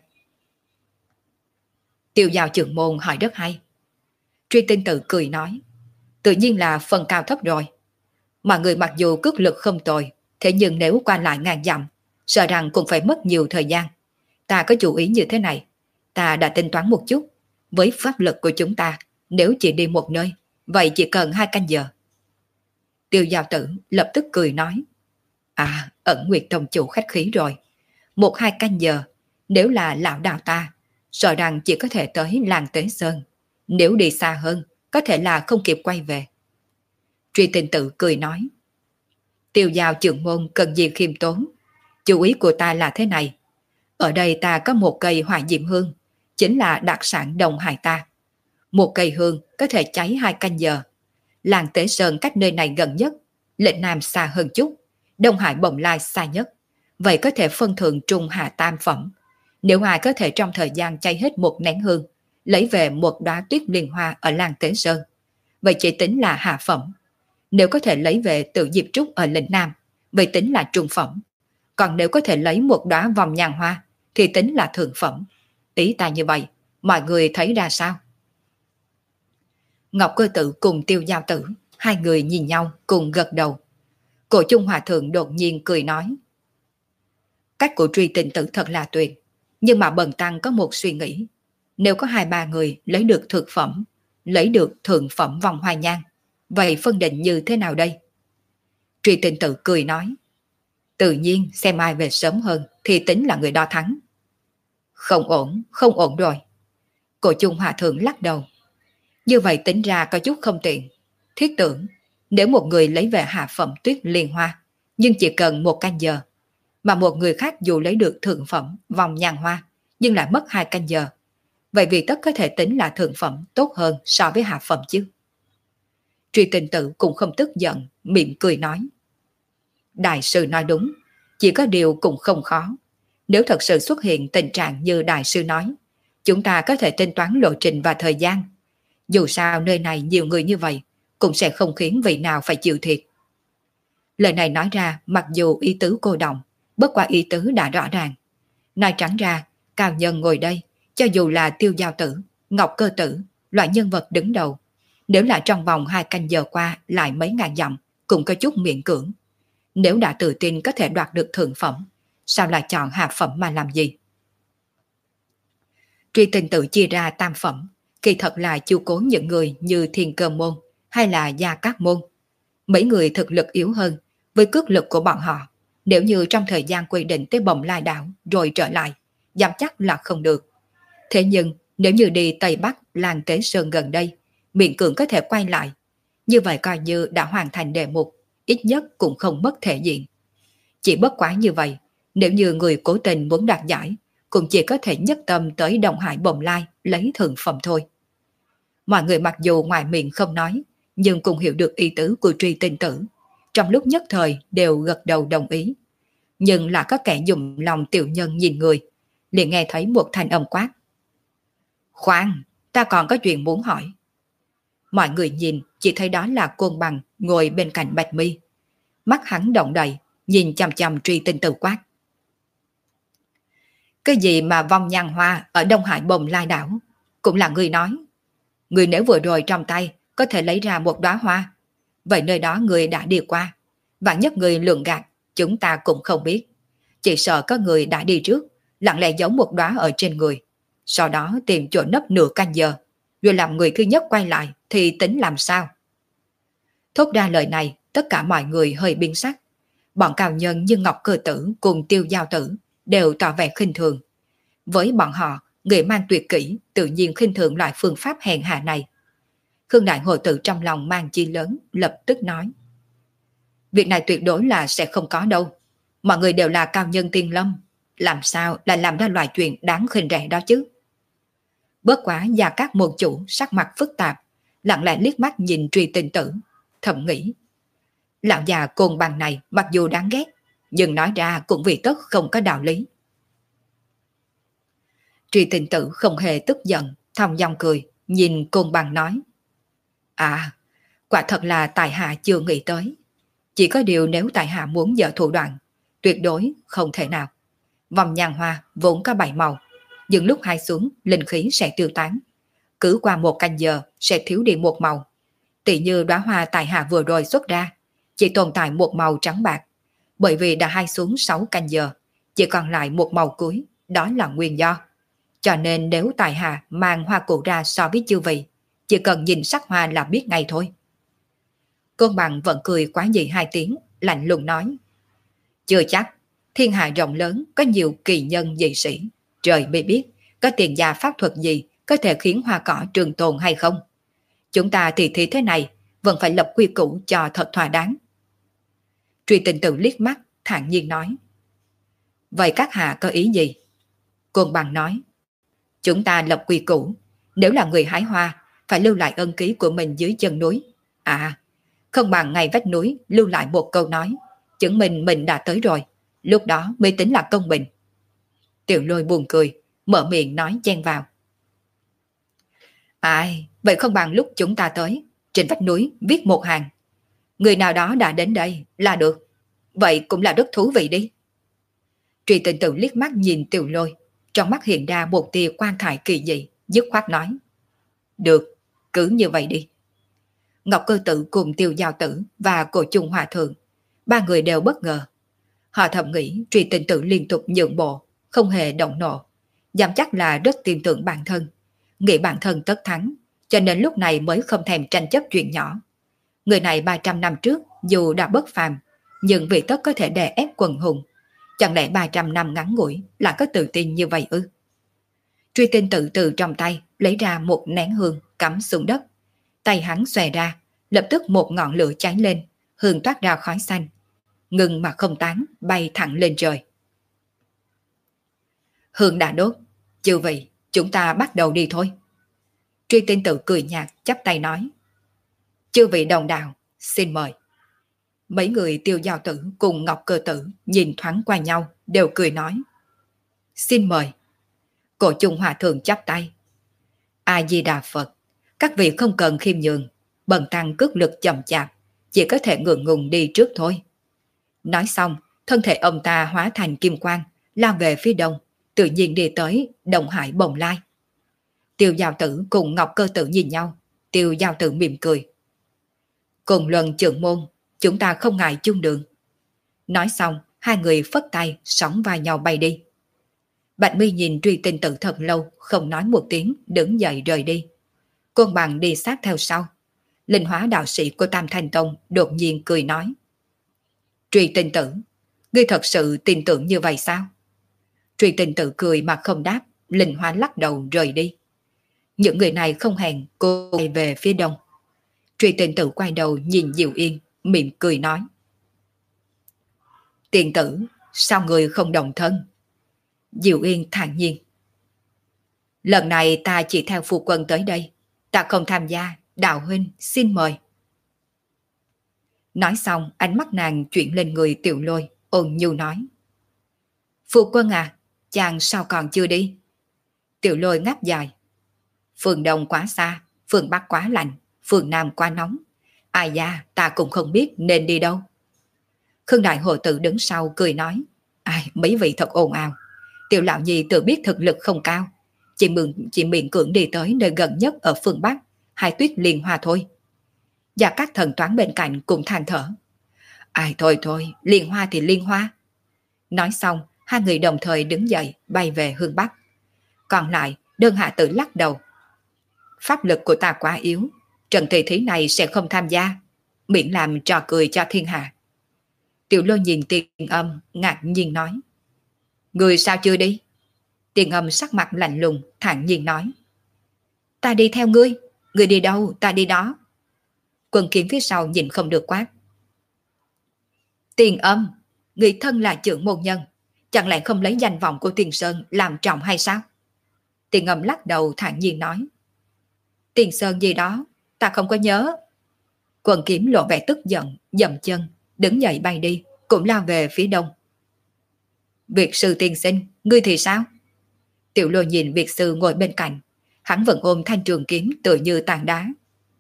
Tiêu giao trưởng môn hỏi rất hay. Truy Tinh tự cười nói. Tự nhiên là phần cao thấp rồi. Mọi người mặc dù cước lực không tồi, thế nhưng nếu qua lại ngàn dặm, sợ rằng cũng phải mất nhiều thời gian. Ta có chủ ý như thế này. Ta đã tính toán một chút. Với pháp lực của chúng ta, nếu chỉ đi một nơi, vậy chỉ cần 2 canh giờ. Tiêu giao tử lập tức cười nói. À, ẩn Nguyệt Tông chủ khách khí rồi. 1-2 canh giờ, nếu là lão đạo ta, sợ rằng chỉ có thể tới làng Tế Sơn. Nếu đi xa hơn, có thể là không kịp quay về. Truy Tinh tự cười nói. Tiêu giao trưởng môn cần gì khiêm tốn. Chủ ý của ta là thế này. Ở đây ta có một cây hỏa diệm hương, chính là đặc sản Đông Hải ta. Một cây hương có thể cháy 2 canh giờ. Làng Tế Sơn cách nơi này gần nhất, lĩnh Nam xa hơn chút, Đông Hải Bồng Lai xa nhất. Vậy có thể phân thượng trung hạ tam phẩm. Nếu ai có thể trong thời gian cháy hết một nén hương, lấy về một đóa tuyết liên hoa ở làng Tế Sơn, vậy chỉ tính là hạ phẩm. Nếu có thể lấy về tự diệp trúc ở lĩnh Nam, vậy tính là trung phẩm. Còn nếu có thể lấy một đóa vòng nhàn hoa, thì tính là thượng phẩm. Ý ta như vậy, mọi người thấy ra sao? Ngọc Cơ Tử cùng Tiêu Giao Tử, hai người nhìn nhau cùng gật đầu. Cổ Chung Hòa Thượng đột nhiên cười nói. Cách của Truy Tinh tử thật là tuyệt, nhưng mà bần tăng có một suy nghĩ. Nếu có 2-3 người lấy được thực phẩm, lấy được thượng phẩm vòng hoa nhan, vậy phân định như thế nào đây? Truy Tinh tử cười nói. Tự nhiên xem ai về sớm hơn thì tính là người đó thắng. Không ổn, không ổn rồi. Cổ Chung Hòa Thượng lắc đầu. Như vậy tính ra có chút không tiện. Thiết tưởng, nếu một người lấy về hạ phẩm tuyết liên hoa, nhưng chỉ cần 1 canh giờ, mà một người khác dù lấy được thượng phẩm vòng nhàn hoa, nhưng lại mất 2 canh giờ, vậy vì tất có thể tính là thượng phẩm tốt hơn so với hạ phẩm chứ. Truy Tinh tử cũng không tức giận, miệng cười nói. Đại sư nói đúng, chỉ có điều cũng không khó. Nếu thật sự xuất hiện tình trạng như đại sư nói, chúng ta có thể tính toán lộ trình và thời gian. Dù sao nơi này nhiều người như vậy, cũng sẽ không khiến vị nào phải chịu thiệt. Lời này nói ra mặc dù ý tứ cô động, bất qua ý tứ đã rõ ràng. Nói trắng ra, cao nhân ngồi đây, cho dù là Tiêu Giao Tử, Ngọc Cơ Tử, loại nhân vật đứng đầu, nếu là trong vòng 2 canh giờ qua lại mấy ngàn dặm, cũng có chút miễn cưỡng. Nếu đã tự tin có thể đoạt được thượng phẩm, sao lại chọn hạ phẩm mà làm gì? Truy Tinh tự chia ra tam phẩm, kỳ thật là chiêu cố những người như Thiên Cơ Môn hay là Gia Cát Môn. Mấy người thực lực yếu hơn, với cước lực của bọn họ, nếu như trong thời gian quy định tới Bồng Lai đảo rồi trở lại, dám chắc là không được. Thế nhưng nếu như đi Tây Bắc Lan Tế Sơn gần đây, miễn cưỡng có thể quay lại, như vậy coi như đã hoàn thành đề mục, ít nhất cũng không mất thể diện. Chỉ bất quá như vậy, nếu như người cố tình muốn đạt giải, cũng chỉ có thể nhất tâm tới Đông Hải Bồng Lai lấy thượng phẩm thôi. Mọi người mặc dù ngoài miệng không nói, nhưng cũng hiểu được ý tứ của Truy Tinh tử. Trong lúc nhất thời đều gật đầu đồng ý. Nhưng là có kẻ dùng lòng tiểu nhân nhìn người, liền nghe thấy một thanh âm quát. Khoan, ta còn có chuyện muốn hỏi. Mọi người nhìn, chỉ thấy đó là Côn Bằng ngồi bên cạnh Bạch Mi. Mắt hắn động đầy, nhìn chằm chằm Truy Tinh tử quát. Cái gì mà vong nhan hoa ở Đông Hải Bồng Lai đảo? Cũng là người nói. Người nếu vừa rồi trong tay có thể lấy ra một đóa hoa. Vậy nơi đó người đã đi qua. Vạn nhất người lường gạt, chúng ta cũng không biết. Chỉ sợ có người đã đi trước, lặng lẽ giấu một đóa ở trên người. Sau đó tìm chỗ nấp nửa canh giờ. Rồi làm người thứ nhất quay lại thì tính làm sao? Thốt ra lời này, tất cả mọi người hơi biến sắc. Bọn cao nhân như Ngọc Cơ Tử cùng Tiêu Giao Tử đều tỏ vẻ khinh thường. Với bọn họ, người mang tuyệt kỹ tự nhiên khinh thường loại phương pháp hèn hạ này. Khương Đại Hồ Tự trong lòng mang chi lớn, lập tức nói. Việc này tuyệt đối là sẽ không có đâu. Mọi người đều là cao nhân tiên lâm. Làm sao lại làm ra loại chuyện đáng khinh rẻ đó chứ? Bớt quá Gia Cát môn chủ sắc mặt phức tạp, lặng lẽ liếc mắt nhìn Truy Tinh tử, thầm nghĩ. Lão già Côn Bằng này mặc dù đáng ghét, nhưng nói ra cũng vì tất không có đạo lý. Truy Tinh tử không hề tức giận, thong dong cười, nhìn Côn Bằng nói. À, quả thật là tại hạ chưa nghĩ tới. Chỉ có điều nếu tại hạ muốn dở thủ đoạn, tuyệt đối không thể nào. Vòng nhàn hoa vốn có 7 màu, nhưng lúc hai xuống, linh khí sẽ tiêu tán. Cứ qua một canh giờ sẽ thiếu đi một màu. Tỷ như đóa hoa tại hạ vừa rồi xuất ra, chỉ tồn tại một màu trắng bạc. Bởi vì đã hai xuống 6 canh giờ, chỉ còn lại một màu cuối, đó là nguyên do. Cho nên nếu tại hạ mang hoa cụ ra so với chư vị, chỉ cần nhìn sắc hoa là biết ngay thôi. Côn Bằng vẫn cười quá dị hai tiếng, lạnh lùng nói. Chưa chắc, thiên hạ rộng lớn có nhiều kỳ nhân dị sĩ. Trời mới biết, có tiền gia pháp thuật gì có thể khiến hoa cỏ trường tồn hay không. Chúng ta thì thế này, vẫn phải lập quy củ cho thật thỏa đáng. Truy Tinh tử liếc mắt, thản nhiên nói. Vậy các hạ có ý gì? Côn Bằng nói. Chúng ta lập quy củ, nếu là người hái hoa, phải lưu lại ân ký của mình dưới chân núi. À, không bằng ngay vách núi lưu lại một câu nói, chứng minh mình đã tới rồi, lúc đó mới tính là công bình. Tiểu Lôi buồn cười, mở miệng nói chen vào. Ai, vậy không bằng lúc chúng ta tới, trên vách núi viết một hàng. Người nào đó đã đến đây là được. Vậy cũng là rất thú vị đi. Truy Tinh tử liếc mắt nhìn Tiểu Lôi, trong mắt hiện ra một tia quan thải kỳ dị, dứt khoát nói. Được, cứ như vậy đi. Ngọc Cơ Tử cùng Tiêu Giao Tử và Cổ Trung Hòa Thượng, ba người đều bất ngờ. Họ thầm nghĩ Truy Tinh tử liên tục nhượng bộ, không hề động nộ, dám chắc là rất tin tưởng bản thân, nghĩ bản thân tất thắng, cho nên lúc này mới không thèm tranh chấp chuyện nhỏ. Người này 300 năm trước dù đã bất phàm, nhưng vì tất có thể đè ép quần hùng. Chẳng lẽ 300 năm ngắn ngủi là có tự tin như vậy ư? Truy Tinh tử từ trong tay lấy ra một nén hương cắm xuống đất. Tay hắn xòe ra, lập tức một ngọn lửa cháy lên, hương toát ra khói xanh. Ngừng mà không tán, bay thẳng lên trời. Hương đã đốt, chư vị, chúng ta bắt đầu đi thôi. Truy Tinh tử cười nhạt, chắp tay nói. Chư vị đồng đạo, xin mời. Mấy người Tiêu Giao Tử cùng Ngọc Cơ Tử nhìn thoáng qua nhau, đều cười nói. Xin mời. Cổ Trung Hòa Thượng chắp tay. A-di-đà Phật, các vị không cần khiêm nhường, bần tăng cước lực chậm chạp, chỉ có thể ngượng ngùng đi trước thôi. Nói xong, thân thể ông ta hóa thành kim quang, lao về phía đông, tự nhiên đi tới Đông Hải Bồng Lai. Tiêu Giao Tử cùng Ngọc Cơ Tử nhìn nhau, Tiêu Giao Tử mỉm cười. Cùng luận trưởng môn, chúng ta không ngại chung đường. Nói xong, hai người phất tay, sóng vai nhau bay đi. Bạch Mi nhìn Truy Tinh Tử thật lâu, không nói một tiếng, đứng dậy rời đi. Côn Bằng đi sát theo sau. Linh hóa đạo sĩ của Tam Thanh Tông đột nhiên cười nói. Truy Tinh Tử, ngươi thật sự tin tưởng như vậy sao? Truy Tinh Tử cười mà không đáp, linh hóa lắc đầu rời đi. Những người này không hẹn cô quay về phía đông. Truy Tinh Tử quay đầu nhìn Diệu Yên, mỉm cười nói. Tiền tử, sao người không đồng thân? Diệu Yên thản nhiên. Lần này ta chỉ theo phu quân tới đây, ta không tham gia, đạo huynh xin mời. Nói xong ánh mắt nàng chuyển lên người Tiểu Lôi, ôn nhu nói. Phu quân à, chàng sao còn chưa đi? Tiểu Lôi ngáp dài. Phương Đông quá xa, phương Bắc quá lạnh, phương Nam quá nóng. Ai da, ta cũng không biết nên đi đâu. Khương Đại Hồ Tử đứng sau cười nói. Ai, mấy vị thật ồn ào. Tiểu Lão Nhi tự biết thực lực không cao. Chỉ miễn cưỡng đi tới nơi gần nhất ở phương Bắc, Hai Tuyết Liên Hoa thôi. Và các thần toán bên cạnh cũng than thở. Ai thôi thôi, Liên Hoa thì Liên Hoa. Nói xong, hai người đồng thời đứng dậy bay về hướng Bắc. Còn lại, Đơn Hạ Tử lắc đầu. Pháp lực của ta quá yếu, trận tỷ thí này sẽ không tham gia, miễn làm trò cười cho thiên hạ. Tiểu Lôi nhìn Tiền Âm, ngạc nhiên nói. Người sao chưa đi? Tiền Âm sắc mặt lạnh lùng, thản nhiên nói. Ta đi theo ngươi, ngươi đi đâu, ta đi đó. Quân Kiếm phía sau nhìn không được quát. Tiền Âm, người thân là trưởng môn nhân, chẳng lẽ không lấy danh vọng của Tiền Sơn làm trọng hay sao? Tiền Âm lắc đầu thản nhiên nói. Tiền Sơn gì đó, ta không có nhớ. Quân Kiếm lộ vẻ tức giận, dậm chân, đứng dậy bay đi, cũng lao về phía đông. Việt sư tiên sinh, ngươi thì sao? Tiểu Lôi nhìn Việt sư ngồi bên cạnh, hắn vẫn ôm thanh trường kiếm tựa như tảng đá.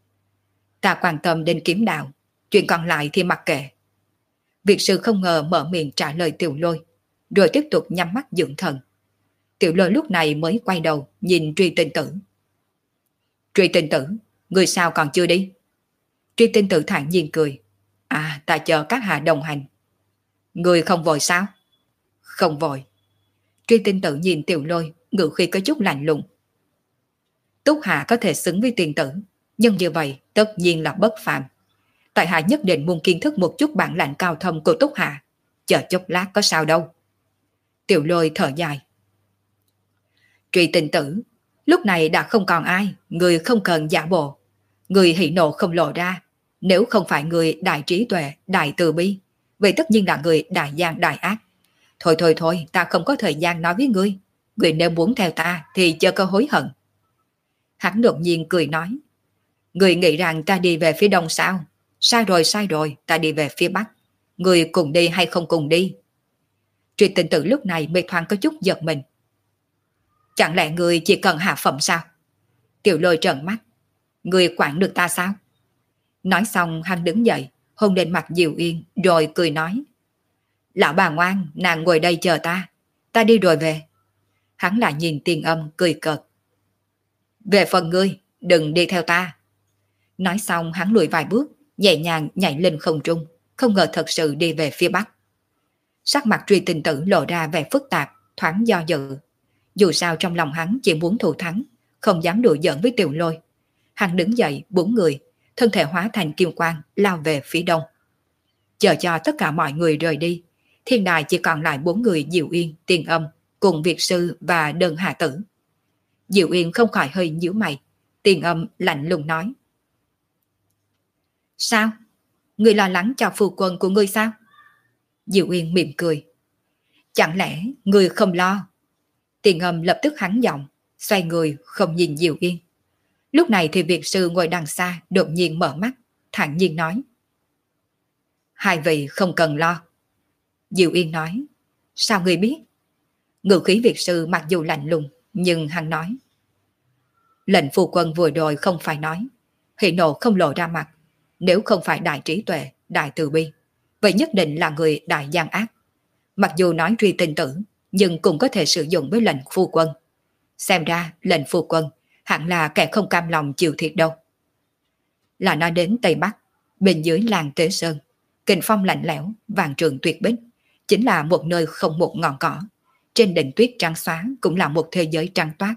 Ta quan tâm đến kiếm đạo, chuyện còn lại thì mặc kệ. Việt sư không ngờ mở miệng trả lời Tiểu Lôi, rồi tiếp tục nhắm mắt dưỡng thần. Tiểu Lôi lúc này mới quay đầu nhìn Truy Tinh Tử. Truy Tinh Tử, người sao còn chưa đi? Truy Tinh Tử thản nhiên cười. À, ta chờ các hạ đồng hành. Người không vội sao? Không vội. Truy Tinh Tử nhìn Tiểu Lôi, ngữ khí có chút lạnh lùng. Túc Hạ có thể xứng với Tiền Tử, nhưng như vậy tất nhiên là bất phàm. Tại hạ nhất định muốn kiến thức một chút bản lãnh cao thâm của Túc Hạ. Chờ chốc lát có sao đâu. Tiểu Lôi thở dài. Truy Tinh Tử, lúc này đã không còn ai, người không cần giả bộ. Người hỉ nộ không lộ ra, nếu không phải người đại trí tuệ, đại từ bi, vậy tất nhiên là người đại gian đại ác. Thôi, ta không có thời gian nói với ngươi. Ngươi nếu muốn theo ta thì chờ cơ hối hận. Hắn đột nhiên cười nói. Ngươi nghĩ rằng ta đi về phía đông sao? Sai rồi, ta đi về phía bắc. Ngươi cùng đi hay không cùng đi? Truy Tinh Tử lúc này mới thoáng có chút giật mình. Chẳng lẽ ngươi chỉ cần hạ phẩm sao? Tiểu Lôi trợn mắt. Ngươi quản được ta sao? Nói xong hắn đứng dậy, hôn lên mặt Diệu Yên rồi cười nói. Lão bà ngoan, nàng ngồi đây chờ ta đi rồi về. Hắn lại nhìn Tiền Âm cười cợt. Về phần ngươi, đừng đi theo ta. Nói xong hắn lùi vài bước, nhẹ nhàng nhảy lên không trung, không ngờ thật sự đi về phía bắc. Sắc mặt Truy Tinh Tử lộ ra vẻ phức tạp, thoáng do dự. Dù sao trong lòng hắn chỉ muốn thủ thắng, không dám đùa giỡn với Tiểu Lôi. Hắn đứng dậy, bốn người, thân thể hóa thành kim quang, lao về phía đông. Chờ cho tất cả mọi người rời đi, thiên đài chỉ còn lại bốn người Diệu Yên, Tiền Âm, cùng Việt sư và Đơn Hạ Tử. Diệu Yên không khỏi hơi nhíu mày, Tiền Âm lạnh lùng nói. Sao? Ngươi lo lắng cho phu quân của ngươi sao? Diệu Yên mỉm cười. Chẳng lẽ ngươi không lo? Tiền Âm lập tức hắn giọng, xoay người không nhìn Diệu Yên. Lúc này thì Việt sư ngồi đằng xa đột nhiên mở mắt, thản nhiên nói. Hai vị không cần lo. Diệu Yên nói. Sao ngươi biết? Ngữ khí Việt sư mặc dù lạnh lùng, nhưng hắn nói. Lệnh phu quân vừa rồi không phải nói. Hỉ nộ không lộ ra mặt. Nếu không phải đại trí tuệ, đại từ bi, vậy nhất định là người đại gian ác. Mặc dù nói Truy Tinh Tử, nhưng cũng có thể sử dụng với lệnh phu quân. Xem ra lệnh phu quân hẳn là kẻ không cam lòng chịu thiệt đâu. Là nói đến Tây Bắc, bên dưới làng Tế Sơn, Kình phong lạnh lẽo, vàng trường tuyệt bích, chính là một nơi không một ngọn cỏ. Trên đỉnh tuyết trắng xóa cũng là một thế giới trắng toát.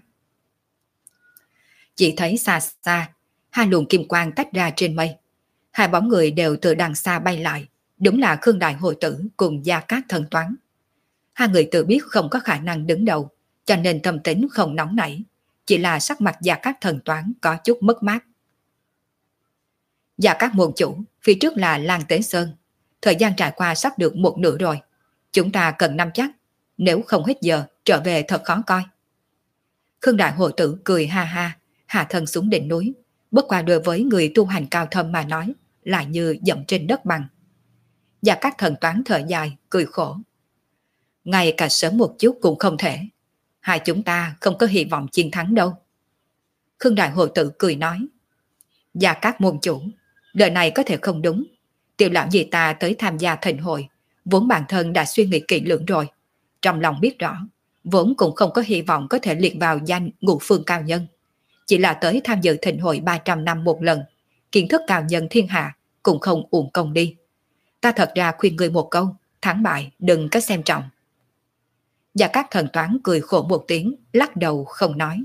Chỉ thấy xa xa, hai luồng kim quang tách ra trên mây. Hai bóng người đều từ đằng xa bay lại, đúng là Khương Đại Hội Tử cùng Gia Cát Thần Toán. Hai người tự biết không có khả năng đứng đầu, cho nên tâm tính không nóng nảy, chỉ là sắc mặt Gia Cát Thần Toán có chút mất mát. Gia Cát môn chủ, phía trước là Lan Tế Sơn, thời gian trải qua sắp được một nửa rồi, chúng ta cần nắm chắc, nếu không hết giờ trở về thật khó coi. Khương Đại Hội Tử cười ha ha, hạ thân xuống đỉnh núi, bất qua đối với người tu hành cao thâm mà nói, lại như dậm trên đất bằng. Và các thần toán thở dài, cười khổ. Ngay cả sớm một chút cũng không thể, hai chúng ta không có hy vọng chiến thắng đâu. Khương Đại Hội Tử cười nói. Và các môn chủ, lời này có thể không đúng. Tiểu lão gì ta tới tham gia thịnh hội, vốn bản thân đã suy nghĩ kỹ lưỡng rồi. Trong lòng biết rõ, vốn cũng không có hy vọng có thể liệt vào danh ngũ phương cao nhân. Chỉ là tới tham dự thịnh hội 300 năm một lần, kiến thức cao nhân thiên hạ cũng không uổng công đi. Ta thật ra khuyên người một câu, thắng bại đừng có xem trọng. Và các thần toán cười khổ một tiếng, lắc đầu không nói.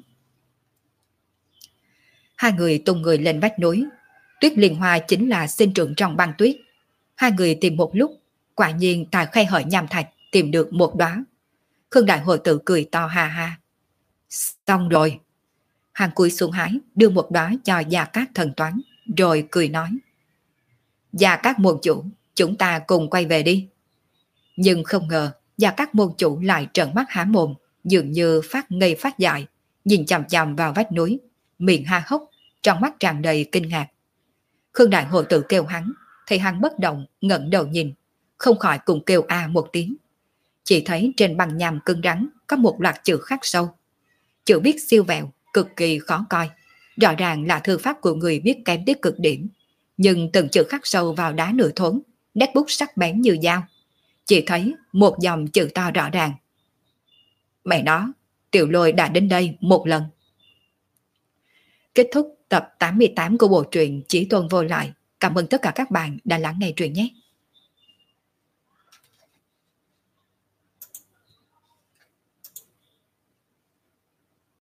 Hai người tung người lên vách núi. Tuyết liên hoa chính là sinh trưởng trong băng tuyết. Hai người tìm một lúc, quả nhiên tại khe hở nham thạch tìm được một đóa. Khương Đại Hội Tử cười to ha ha. Xong rồi. Hàng cúi xuống hái, đưa một đóa cho Gia Cát Thần Toán, rồi cười nói. Gia Cát môn chủ, chúng ta cùng quay về đi. Nhưng không ngờ, Gia Cát môn chủ lại trợn mắt há mồm, dường như phát ngây phát dại, nhìn chằm chằm vào vách núi, miệng ha hốc, trong mắt tràn đầy kinh ngạc. Khương Đại Hội Tử kêu hắn, thấy hắn bất động, ngẩng đầu nhìn, không khỏi cùng kêu a một tiếng. Chỉ thấy trên băng nham cứng rắn có một loạt chữ khắc sâu. Chữ viết siêu vẹo, cực kỳ khó coi. Rõ ràng là thư pháp của người viết kém tới cực điểm. Nhưng từng chữ khắc sâu vào đá nửa thốn, nét bút sắc bén như dao. Chỉ thấy một dòng chữ to rõ ràng. Mẹ nó, Tiểu Lôi đã đến đây một lần. Kết thúc tập 88 của bộ truyện Chí Tôn Vô Lại. Cảm ơn tất cả các bạn đã lắng nghe truyện nhé.